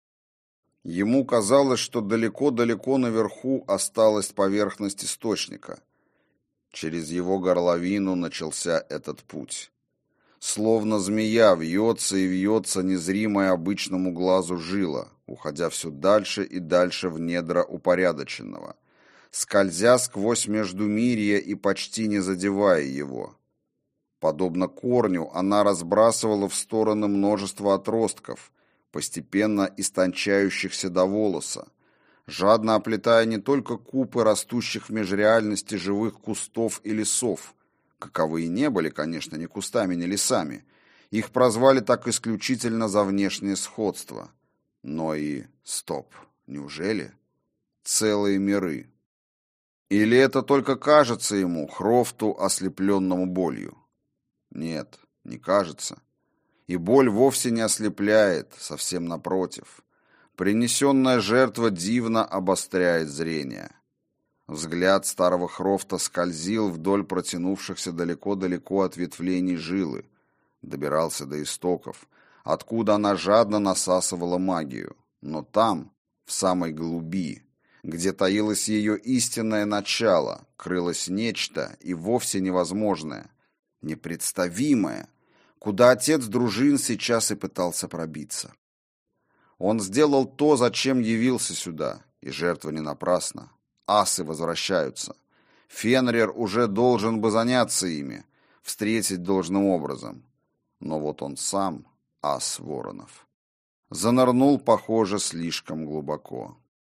Ему казалось, что далеко-далеко наверху осталась поверхность источника. Через его горловину начался этот путь. Словно змея вьется и вьется незримая обычному глазу жила, уходя все дальше и дальше в недра упорядоченного, скользя сквозь междумирье и почти не задевая его. Подобно корню, она разбрасывала в стороны множество отростков, постепенно истончающихся до волоса, жадно оплетая не только купы растущих в межреальности живых кустов и лесов, каковы и не были, конечно, ни кустами, ни лесами, их прозвали так исключительно за внешнее сходство, но и, стоп, неужели, целые миры? Или это только кажется ему, Хрофту, ослепленному болью? Нет, не кажется. И боль вовсе не ослепляет, совсем напротив. Принесенная жертва дивно обостряет зрение. Взгляд старого Хрофта скользил вдоль протянувшихся далеко-далеко ответвлений жилы, добирался до истоков, откуда она жадно насасывала магию. Но там, в самой глуби, где таилось ее истинное начало, крылось нечто и вовсе невозможное, непредставимое, куда отец дружин сейчас и пытался пробиться. Он сделал то, зачем явился сюда, и жертва не напрасна. Асы возвращаются. Фенрир уже должен бы заняться ими, встретить должным образом. Но вот он сам, ас Воронов, занырнул, похоже, слишком глубоко.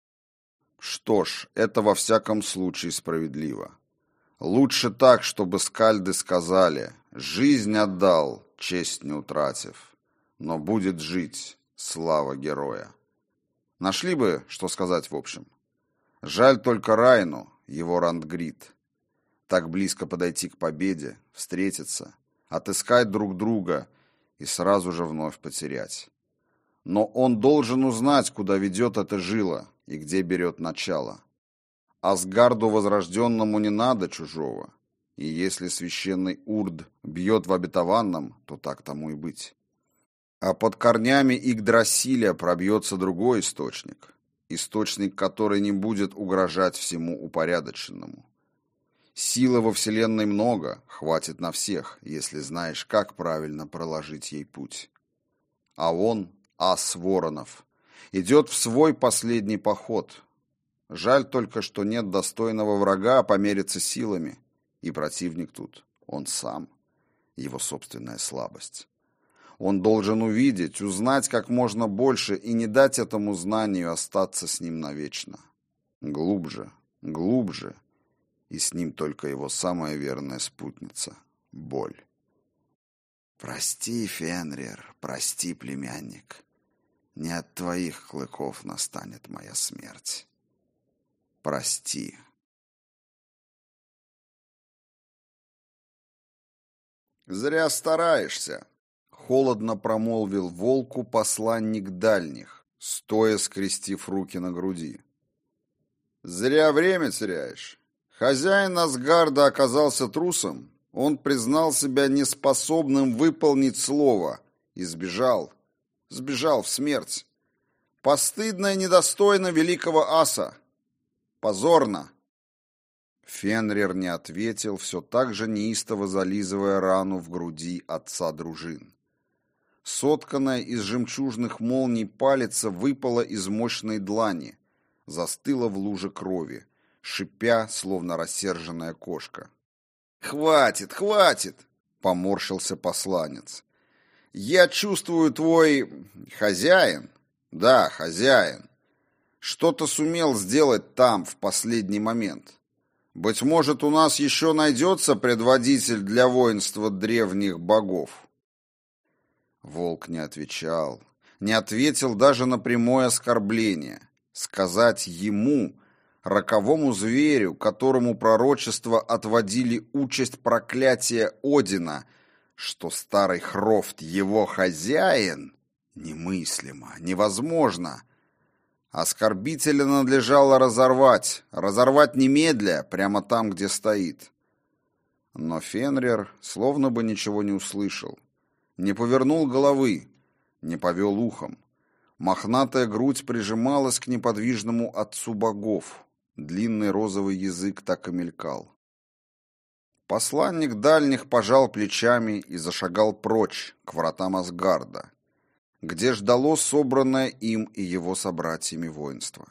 Что ж, это во всяком случае справедливо. Лучше так, чтобы скальды сказали: «Жизнь отдал, честь не утратив, но будет жить, слава героя». Нашли бы, что сказать в общем. Жаль только Райну, его Рандгрид. Так близко подойти к победе, встретиться, отыскать друг друга и сразу же вновь потерять. Но он должен узнать, куда ведет эта жила и где берет начало. Асгарду возрожденному не надо чужого, и если священный Урд бьет в обетованном, то так тому и быть. А под корнями Игдрасиля пробьется другой источник, источник, который не будет угрожать всему упорядоченному. Силы во Вселенной много, хватит на всех, если знаешь, как правильно проложить ей путь. А он, ас Воронов, идет в свой последний поход. Жаль только, что нет достойного врага помериться силами, и противник тут он сам, его собственная слабость. Он должен увидеть, узнать как можно больше и не дать этому знанию остаться с ним навечно. Глубже, глубже, и с ним только его самая верная спутница — боль. «Прости, Фенрир, прости, племянник. Не от твоих клыков настанет моя смерть. Прости». «Зря стараешься», — холодно промолвил волку посланник дальних, стоя скрестив руки на груди. «Зря время теряешь. Хозяин Асгарда оказался трусом. Он признал себя неспособным выполнить слово и сбежал. Сбежал в смерть. Постыдно и недостойно великого аса. Позорно». Фенрир не ответил, все так же неистово зализывая рану в груди отца дружин. Сотканная из жемчужных молний палица выпала из мощной длани, застыла в луже крови, шипя, словно рассерженная кошка. «Хватит, хватит!» — поморщился посланец. «Я чувствую, твой хозяин, да, хозяин, что-то сумел сделать там в последний момент. Быть может, у нас еще найдется предводитель для воинства древних богов». Волк не отвечал, не ответил даже на прямое оскорбление. Сказать ему, роковому зверю, которому пророчества отводили участь проклятия Одина, что старый Хрофт его хозяин, немыслимо, невозможно. Оскорбителя надлежало разорвать, разорвать немедля, прямо там, где стоит. Но Фенрир словно бы ничего не услышал, не повернул головы, не повел ухом. Мохнатая грудь прижималась к неподвижному отцу богов, длинный розовый язык так и мелькал. Посланник дальних пожал плечами и зашагал прочь, к вратам Асгарда, где ждало собранное им и его собратьями воинство.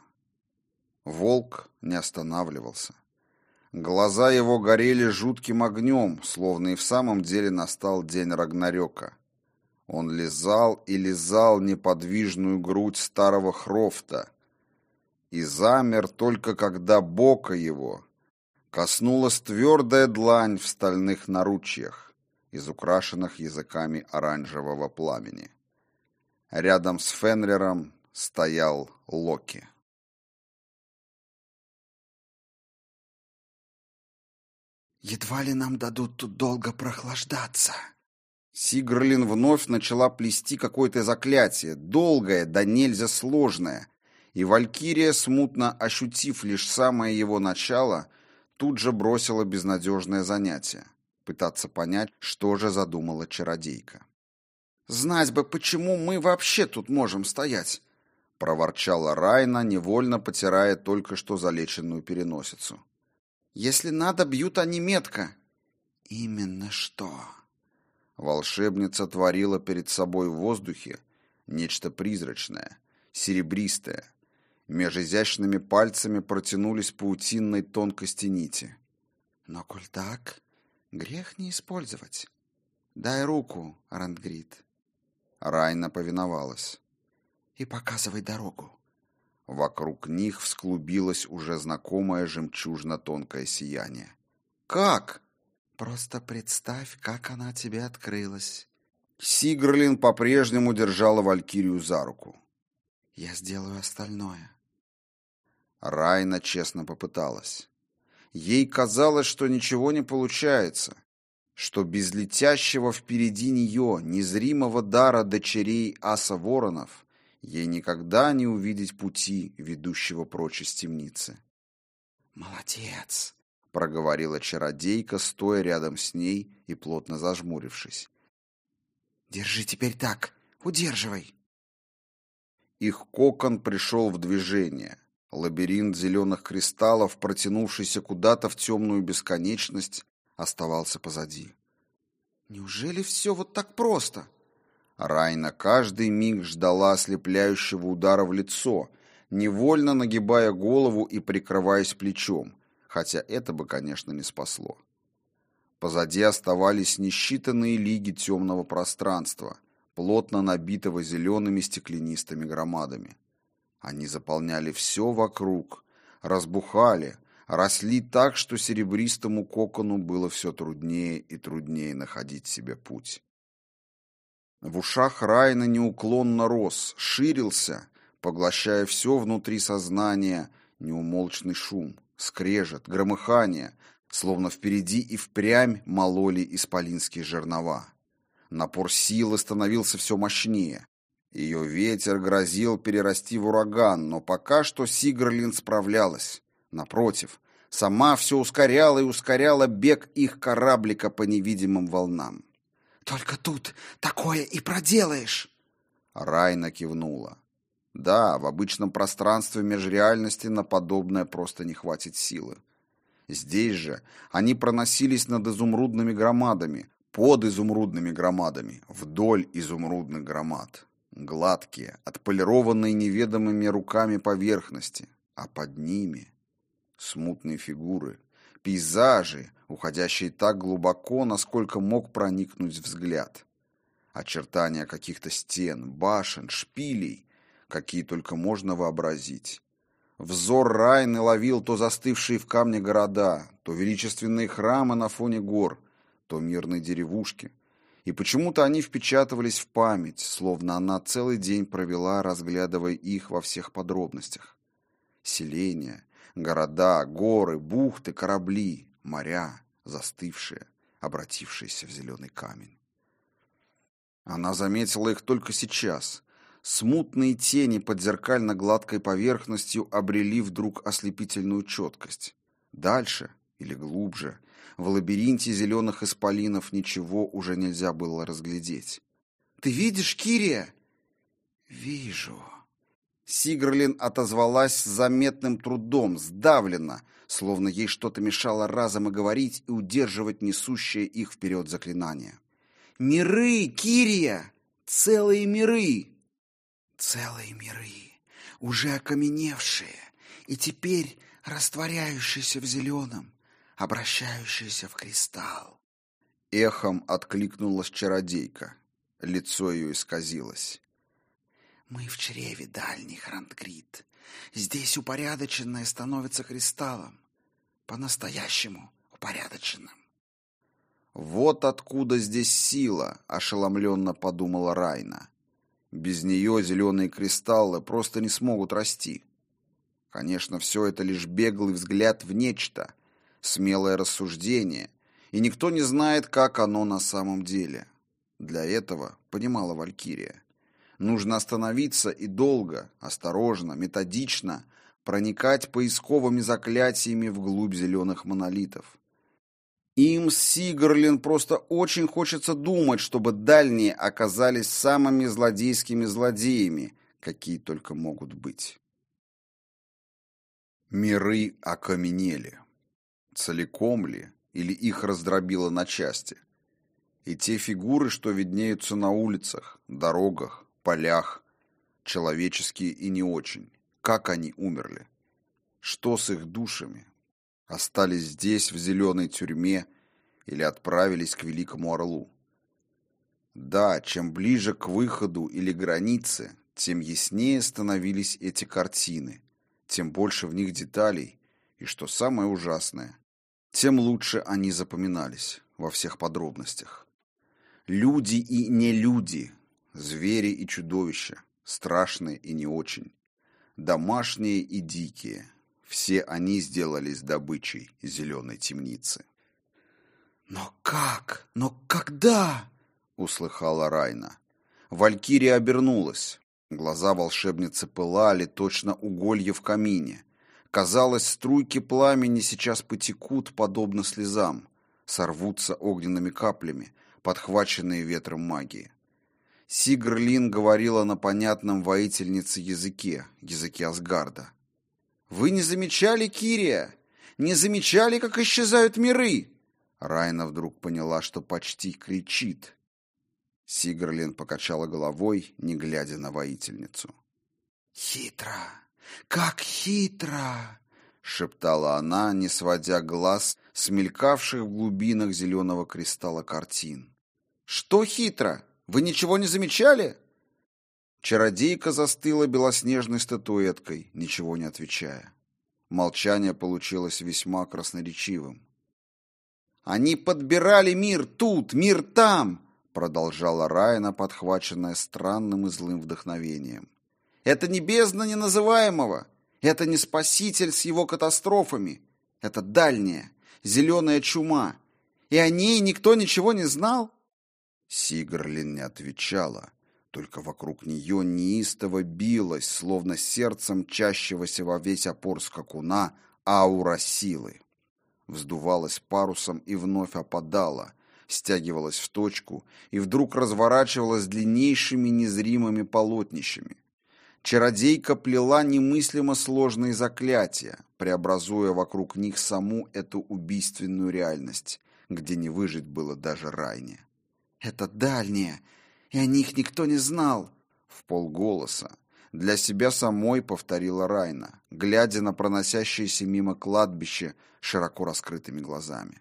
Волк не останавливался. Глаза его горели жутким огнем, словно и в самом деле настал день Рагнарёка. Он лизал и лизал неподвижную грудь старого Хрофта и замер только когда бока его коснулась твердая длань в стальных наручьях, изукрашенных языками оранжевого пламени. Рядом с Фенриром стоял Локи. «Едва ли нам дадут тут долго прохлаждаться». Сигрлин вновь начала плести какое-то заклятие, долгое, да нельзя сложное, и Валькирия, смутно ощутив лишь самое его начало, тут же бросила безнадежное занятие — пытаться понять, что же задумала чародейка. «Знать бы, почему мы вообще тут можем стоять!» — проворчала Райна, невольно потирая только что залеченную переносицу. «Если надо, бьют они метко». «Именно что?» Волшебница творила перед собой в воздухе нечто призрачное, серебристое. Меж изящными пальцами протянулись паутинной тонкости нити. «Но коль так, грех не использовать. Дай руку, Рандгрид». Райна повиновалась. «И показывай дорогу». Вокруг них всклубилось уже знакомое жемчужно-тонкое сияние. «Как?» «Просто представь, как она тебе открылась». Сигрлин по-прежнему держала Валькирию за руку. «Я сделаю остальное». Райна честно попыталась. Ей казалось, что ничего не получается, что без летящего впереди нее незримого дара дочерей аса воронов ей никогда не увидеть пути, ведущего прочь из темницы. «Молодец!» — проговорила чародейка, стоя рядом с ней и плотно зажмурившись. «Держи теперь так! Удерживай!» Их кокон пришел в движение. Лабиринт зеленых кристаллов, протянувшийся куда-то в темную бесконечность, оставался позади. «Неужели все вот так просто?» Райна каждый миг ждала ослепляющего удара в лицо, невольно нагибая голову и прикрываясь плечом, хотя это бы, конечно, не спасло. Позади оставались несчитанные лиги темного пространства, плотно набитого зелеными стеклянистыми громадами. Они заполняли все вокруг, разбухали, росли так, что серебристому кокону было все труднее и труднее находить себе путь. В ушах Райна неуклонно рос, ширился, поглощая все внутри сознания, неумолчный шум, скрежет, громыхание, словно впереди и впрямь мололи исполинские жернова. Напор силы становился все мощнее. Ее ветер грозил перерасти в ураган, но пока что Сигрлин справлялась. Напротив, сама все ускоряла и ускоряла бег их кораблика по невидимым волнам. «Только тут такое и проделаешь!» Райна кивнула. Да, в обычном пространстве межреальности на подобное просто не хватит силы. Здесь же они проносились над изумрудными громадами, под изумрудными громадами, вдоль изумрудных громад. Гладкие, отполированные неведомыми руками поверхности, а под ними смутные фигуры, пейзажи, уходящие так глубоко, насколько мог проникнуть взгляд. Очертания каких-то стен, башен, шпилей, какие только можно вообразить. Взор Райны ловил то застывшие в камне города, то величественные храмы на фоне гор, то мирные деревушки. И почему-то они впечатывались в память, словно она целый день провела, разглядывая их во всех подробностях. Селения, города, горы, бухты, корабли, моря, застывшие, обратившиеся в зеленый камень. Она заметила их только сейчас. Смутные тени под зеркально-гладкой поверхностью обрели вдруг ослепительную четкость. Дальше или глубже, в лабиринте зеленых исполинов ничего уже нельзя было разглядеть. «Ты видишь, Кирия?» «Вижу». Сигрлин отозвалась с заметным трудом, сдавленно, словно ей что-то мешало разом и говорить и удерживать несущее их вперед заклинание. «Миры, Кирия! Целые миры!» «Целые миры, уже окаменевшие, и теперь растворяющиеся в зеленом, обращающиеся в кристалл». Эхом откликнулась чародейка. Лицо ее исказилось. «Мы в чреве дальних, Рандгрид. Здесь упорядоченное становится кристаллом. По-настоящему упорядоченным». «Вот откуда здесь сила», — ошеломленно подумала Райна. «Без нее зеленые кристаллы просто не смогут расти». Конечно, все это лишь беглый взгляд в нечто, смелое рассуждение, и никто не знает, как оно на самом деле. Для этого, понимала Валькирия, нужно остановиться и долго, осторожно, методично проникать поисковыми заклятиями вглубь зеленых монолитов. Им с Сигрлин просто очень хочется думать, чтобы дальние оказались самыми злодейскими злодеями, какие только могут быть. Миры окаменели. Целиком ли, или их раздробило на части? И те фигуры, что виднеются на улицах, дорогах, полях, человеческие и не очень, как они умерли? Что с их душами? Остались здесь, в зеленой тюрьме, или отправились к Великому Орлу? Да, чем ближе к выходу или границе, тем яснее становились эти картины, тем больше в них деталей, и, что самое ужасное, тем лучше они запоминались во всех подробностях. Люди и не люди, звери и чудовища, страшные и не очень, домашние и дикие, все они сделались добычей зеленой темницы. «Но как? Но когда?» — услыхала Райна. Валькирия обернулась. Глаза волшебницы пылали, точно уголье в камине. Казалось, струйки пламени сейчас потекут, подобно слезам, сорвутся огненными каплями, подхваченные ветром магии. Сигрлин говорила на понятном воительнице языке, языке Асгарда. «Вы не замечали, Кирия? Не замечали, как исчезают миры?» Райна вдруг поняла, что почти кричит. Сигрлин покачала головой, не глядя на воительницу. «Хитро! Как хитро!» — шептала она, не сводя глаз с мелькавших в глубинах зеленого кристалла картин. «Что хитро? Вы ничего не замечали?» Чародейка застыла белоснежной статуэткой, ничего не отвечая. Молчание получилось весьма красноречивым. «Они подбирали мир тут, мир там!» продолжала Райна, подхваченная странным и злым вдохновением. «Это не бездна неназываемого, это не спаситель с его катастрофами, это дальняя, зеленая чума, и о ней никто ничего не знал?» Сигрлин не отвечала, только вокруг нее неистово билась, словно сердцем мчащегося во весь опор скакуна, аура силы. Вздувалась парусом и вновь опадала, стягивалась в точку и вдруг разворачивалась длиннейшими незримыми полотнищами. Чародейка плела немыслимо сложные заклятия, преобразуя вокруг них саму эту убийственную реальность, где не выжить было даже Райне. «Это дальние, и о них никто не знал!» Вполголоса для себя самой повторила Райна, глядя на проносящееся мимо кладбище широко раскрытыми глазами.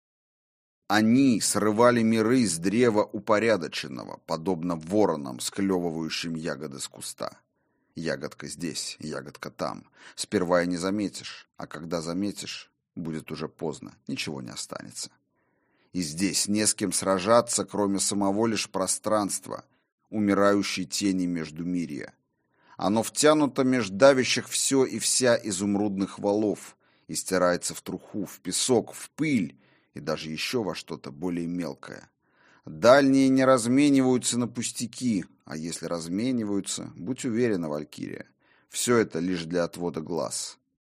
Они срывали миры с древа упорядоченного, подобно воронам, склевывающим ягоды с куста. Ягодка здесь, ягодка там. Сперва и не заметишь, а когда заметишь, будет уже поздно, ничего не останется. И здесь не с кем сражаться, кроме самого лишь пространства, умирающей тени междумирья. Оно втянуто меж давящих все и вся изумрудных валов и стирается в труху, в песок, в пыль и даже еще во что-то более мелкое. Дальние не размениваются на пустяки, а если размениваются, будь уверена, Валькирия, все это лишь для отвода глаз.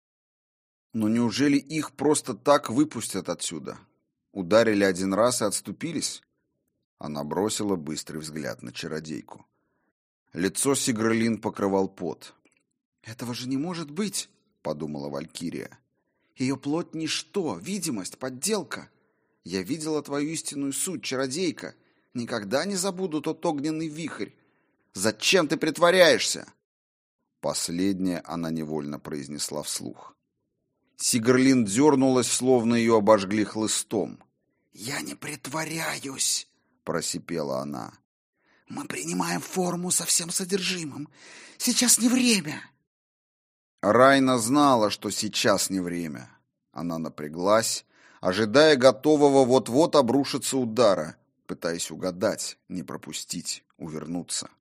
Но неужели их просто так выпустят отсюда? Ударили один раз и отступились? Она бросила быстрый взгляд на чародейку. Лицо Сигрлин покрывал пот. «Этого же не может быть!» — подумала Валькирия. «Ее плоть — ничто, видимость, подделка. Я видела твою истинную суть, чародейка. Никогда не забуду тот огненный вихрь. Зачем ты притворяешься?» Последнее она невольно произнесла вслух. Сигрлин дернулась, словно ее обожгли хлыстом. «Я не притворяюсь!» — просипела она. «Мы принимаем форму со всем содержимым. Сейчас не время!» Райна знала, что сейчас не время. Она напряглась, ожидая готового вот-вот обрушиться удара, пытаясь угадать, не пропустить, увернуться.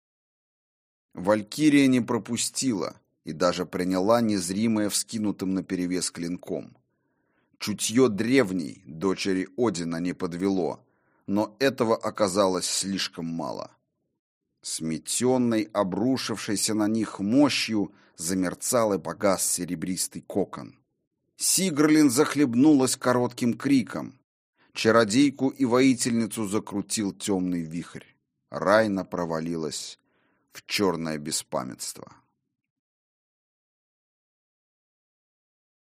Валькирия не пропустила и даже приняла незримое вскинутым наперевес клинком. Чутье древней, дочери Одина, не подвело, но этого оказалось слишком мало. Сметенной, обрушившейся на них мощью, замерцал и погас серебристый кокон. Сигрлин захлебнулась коротким криком. Чародейку и воительницу закрутил темный вихрь. Райна провалилась в черное беспамятство.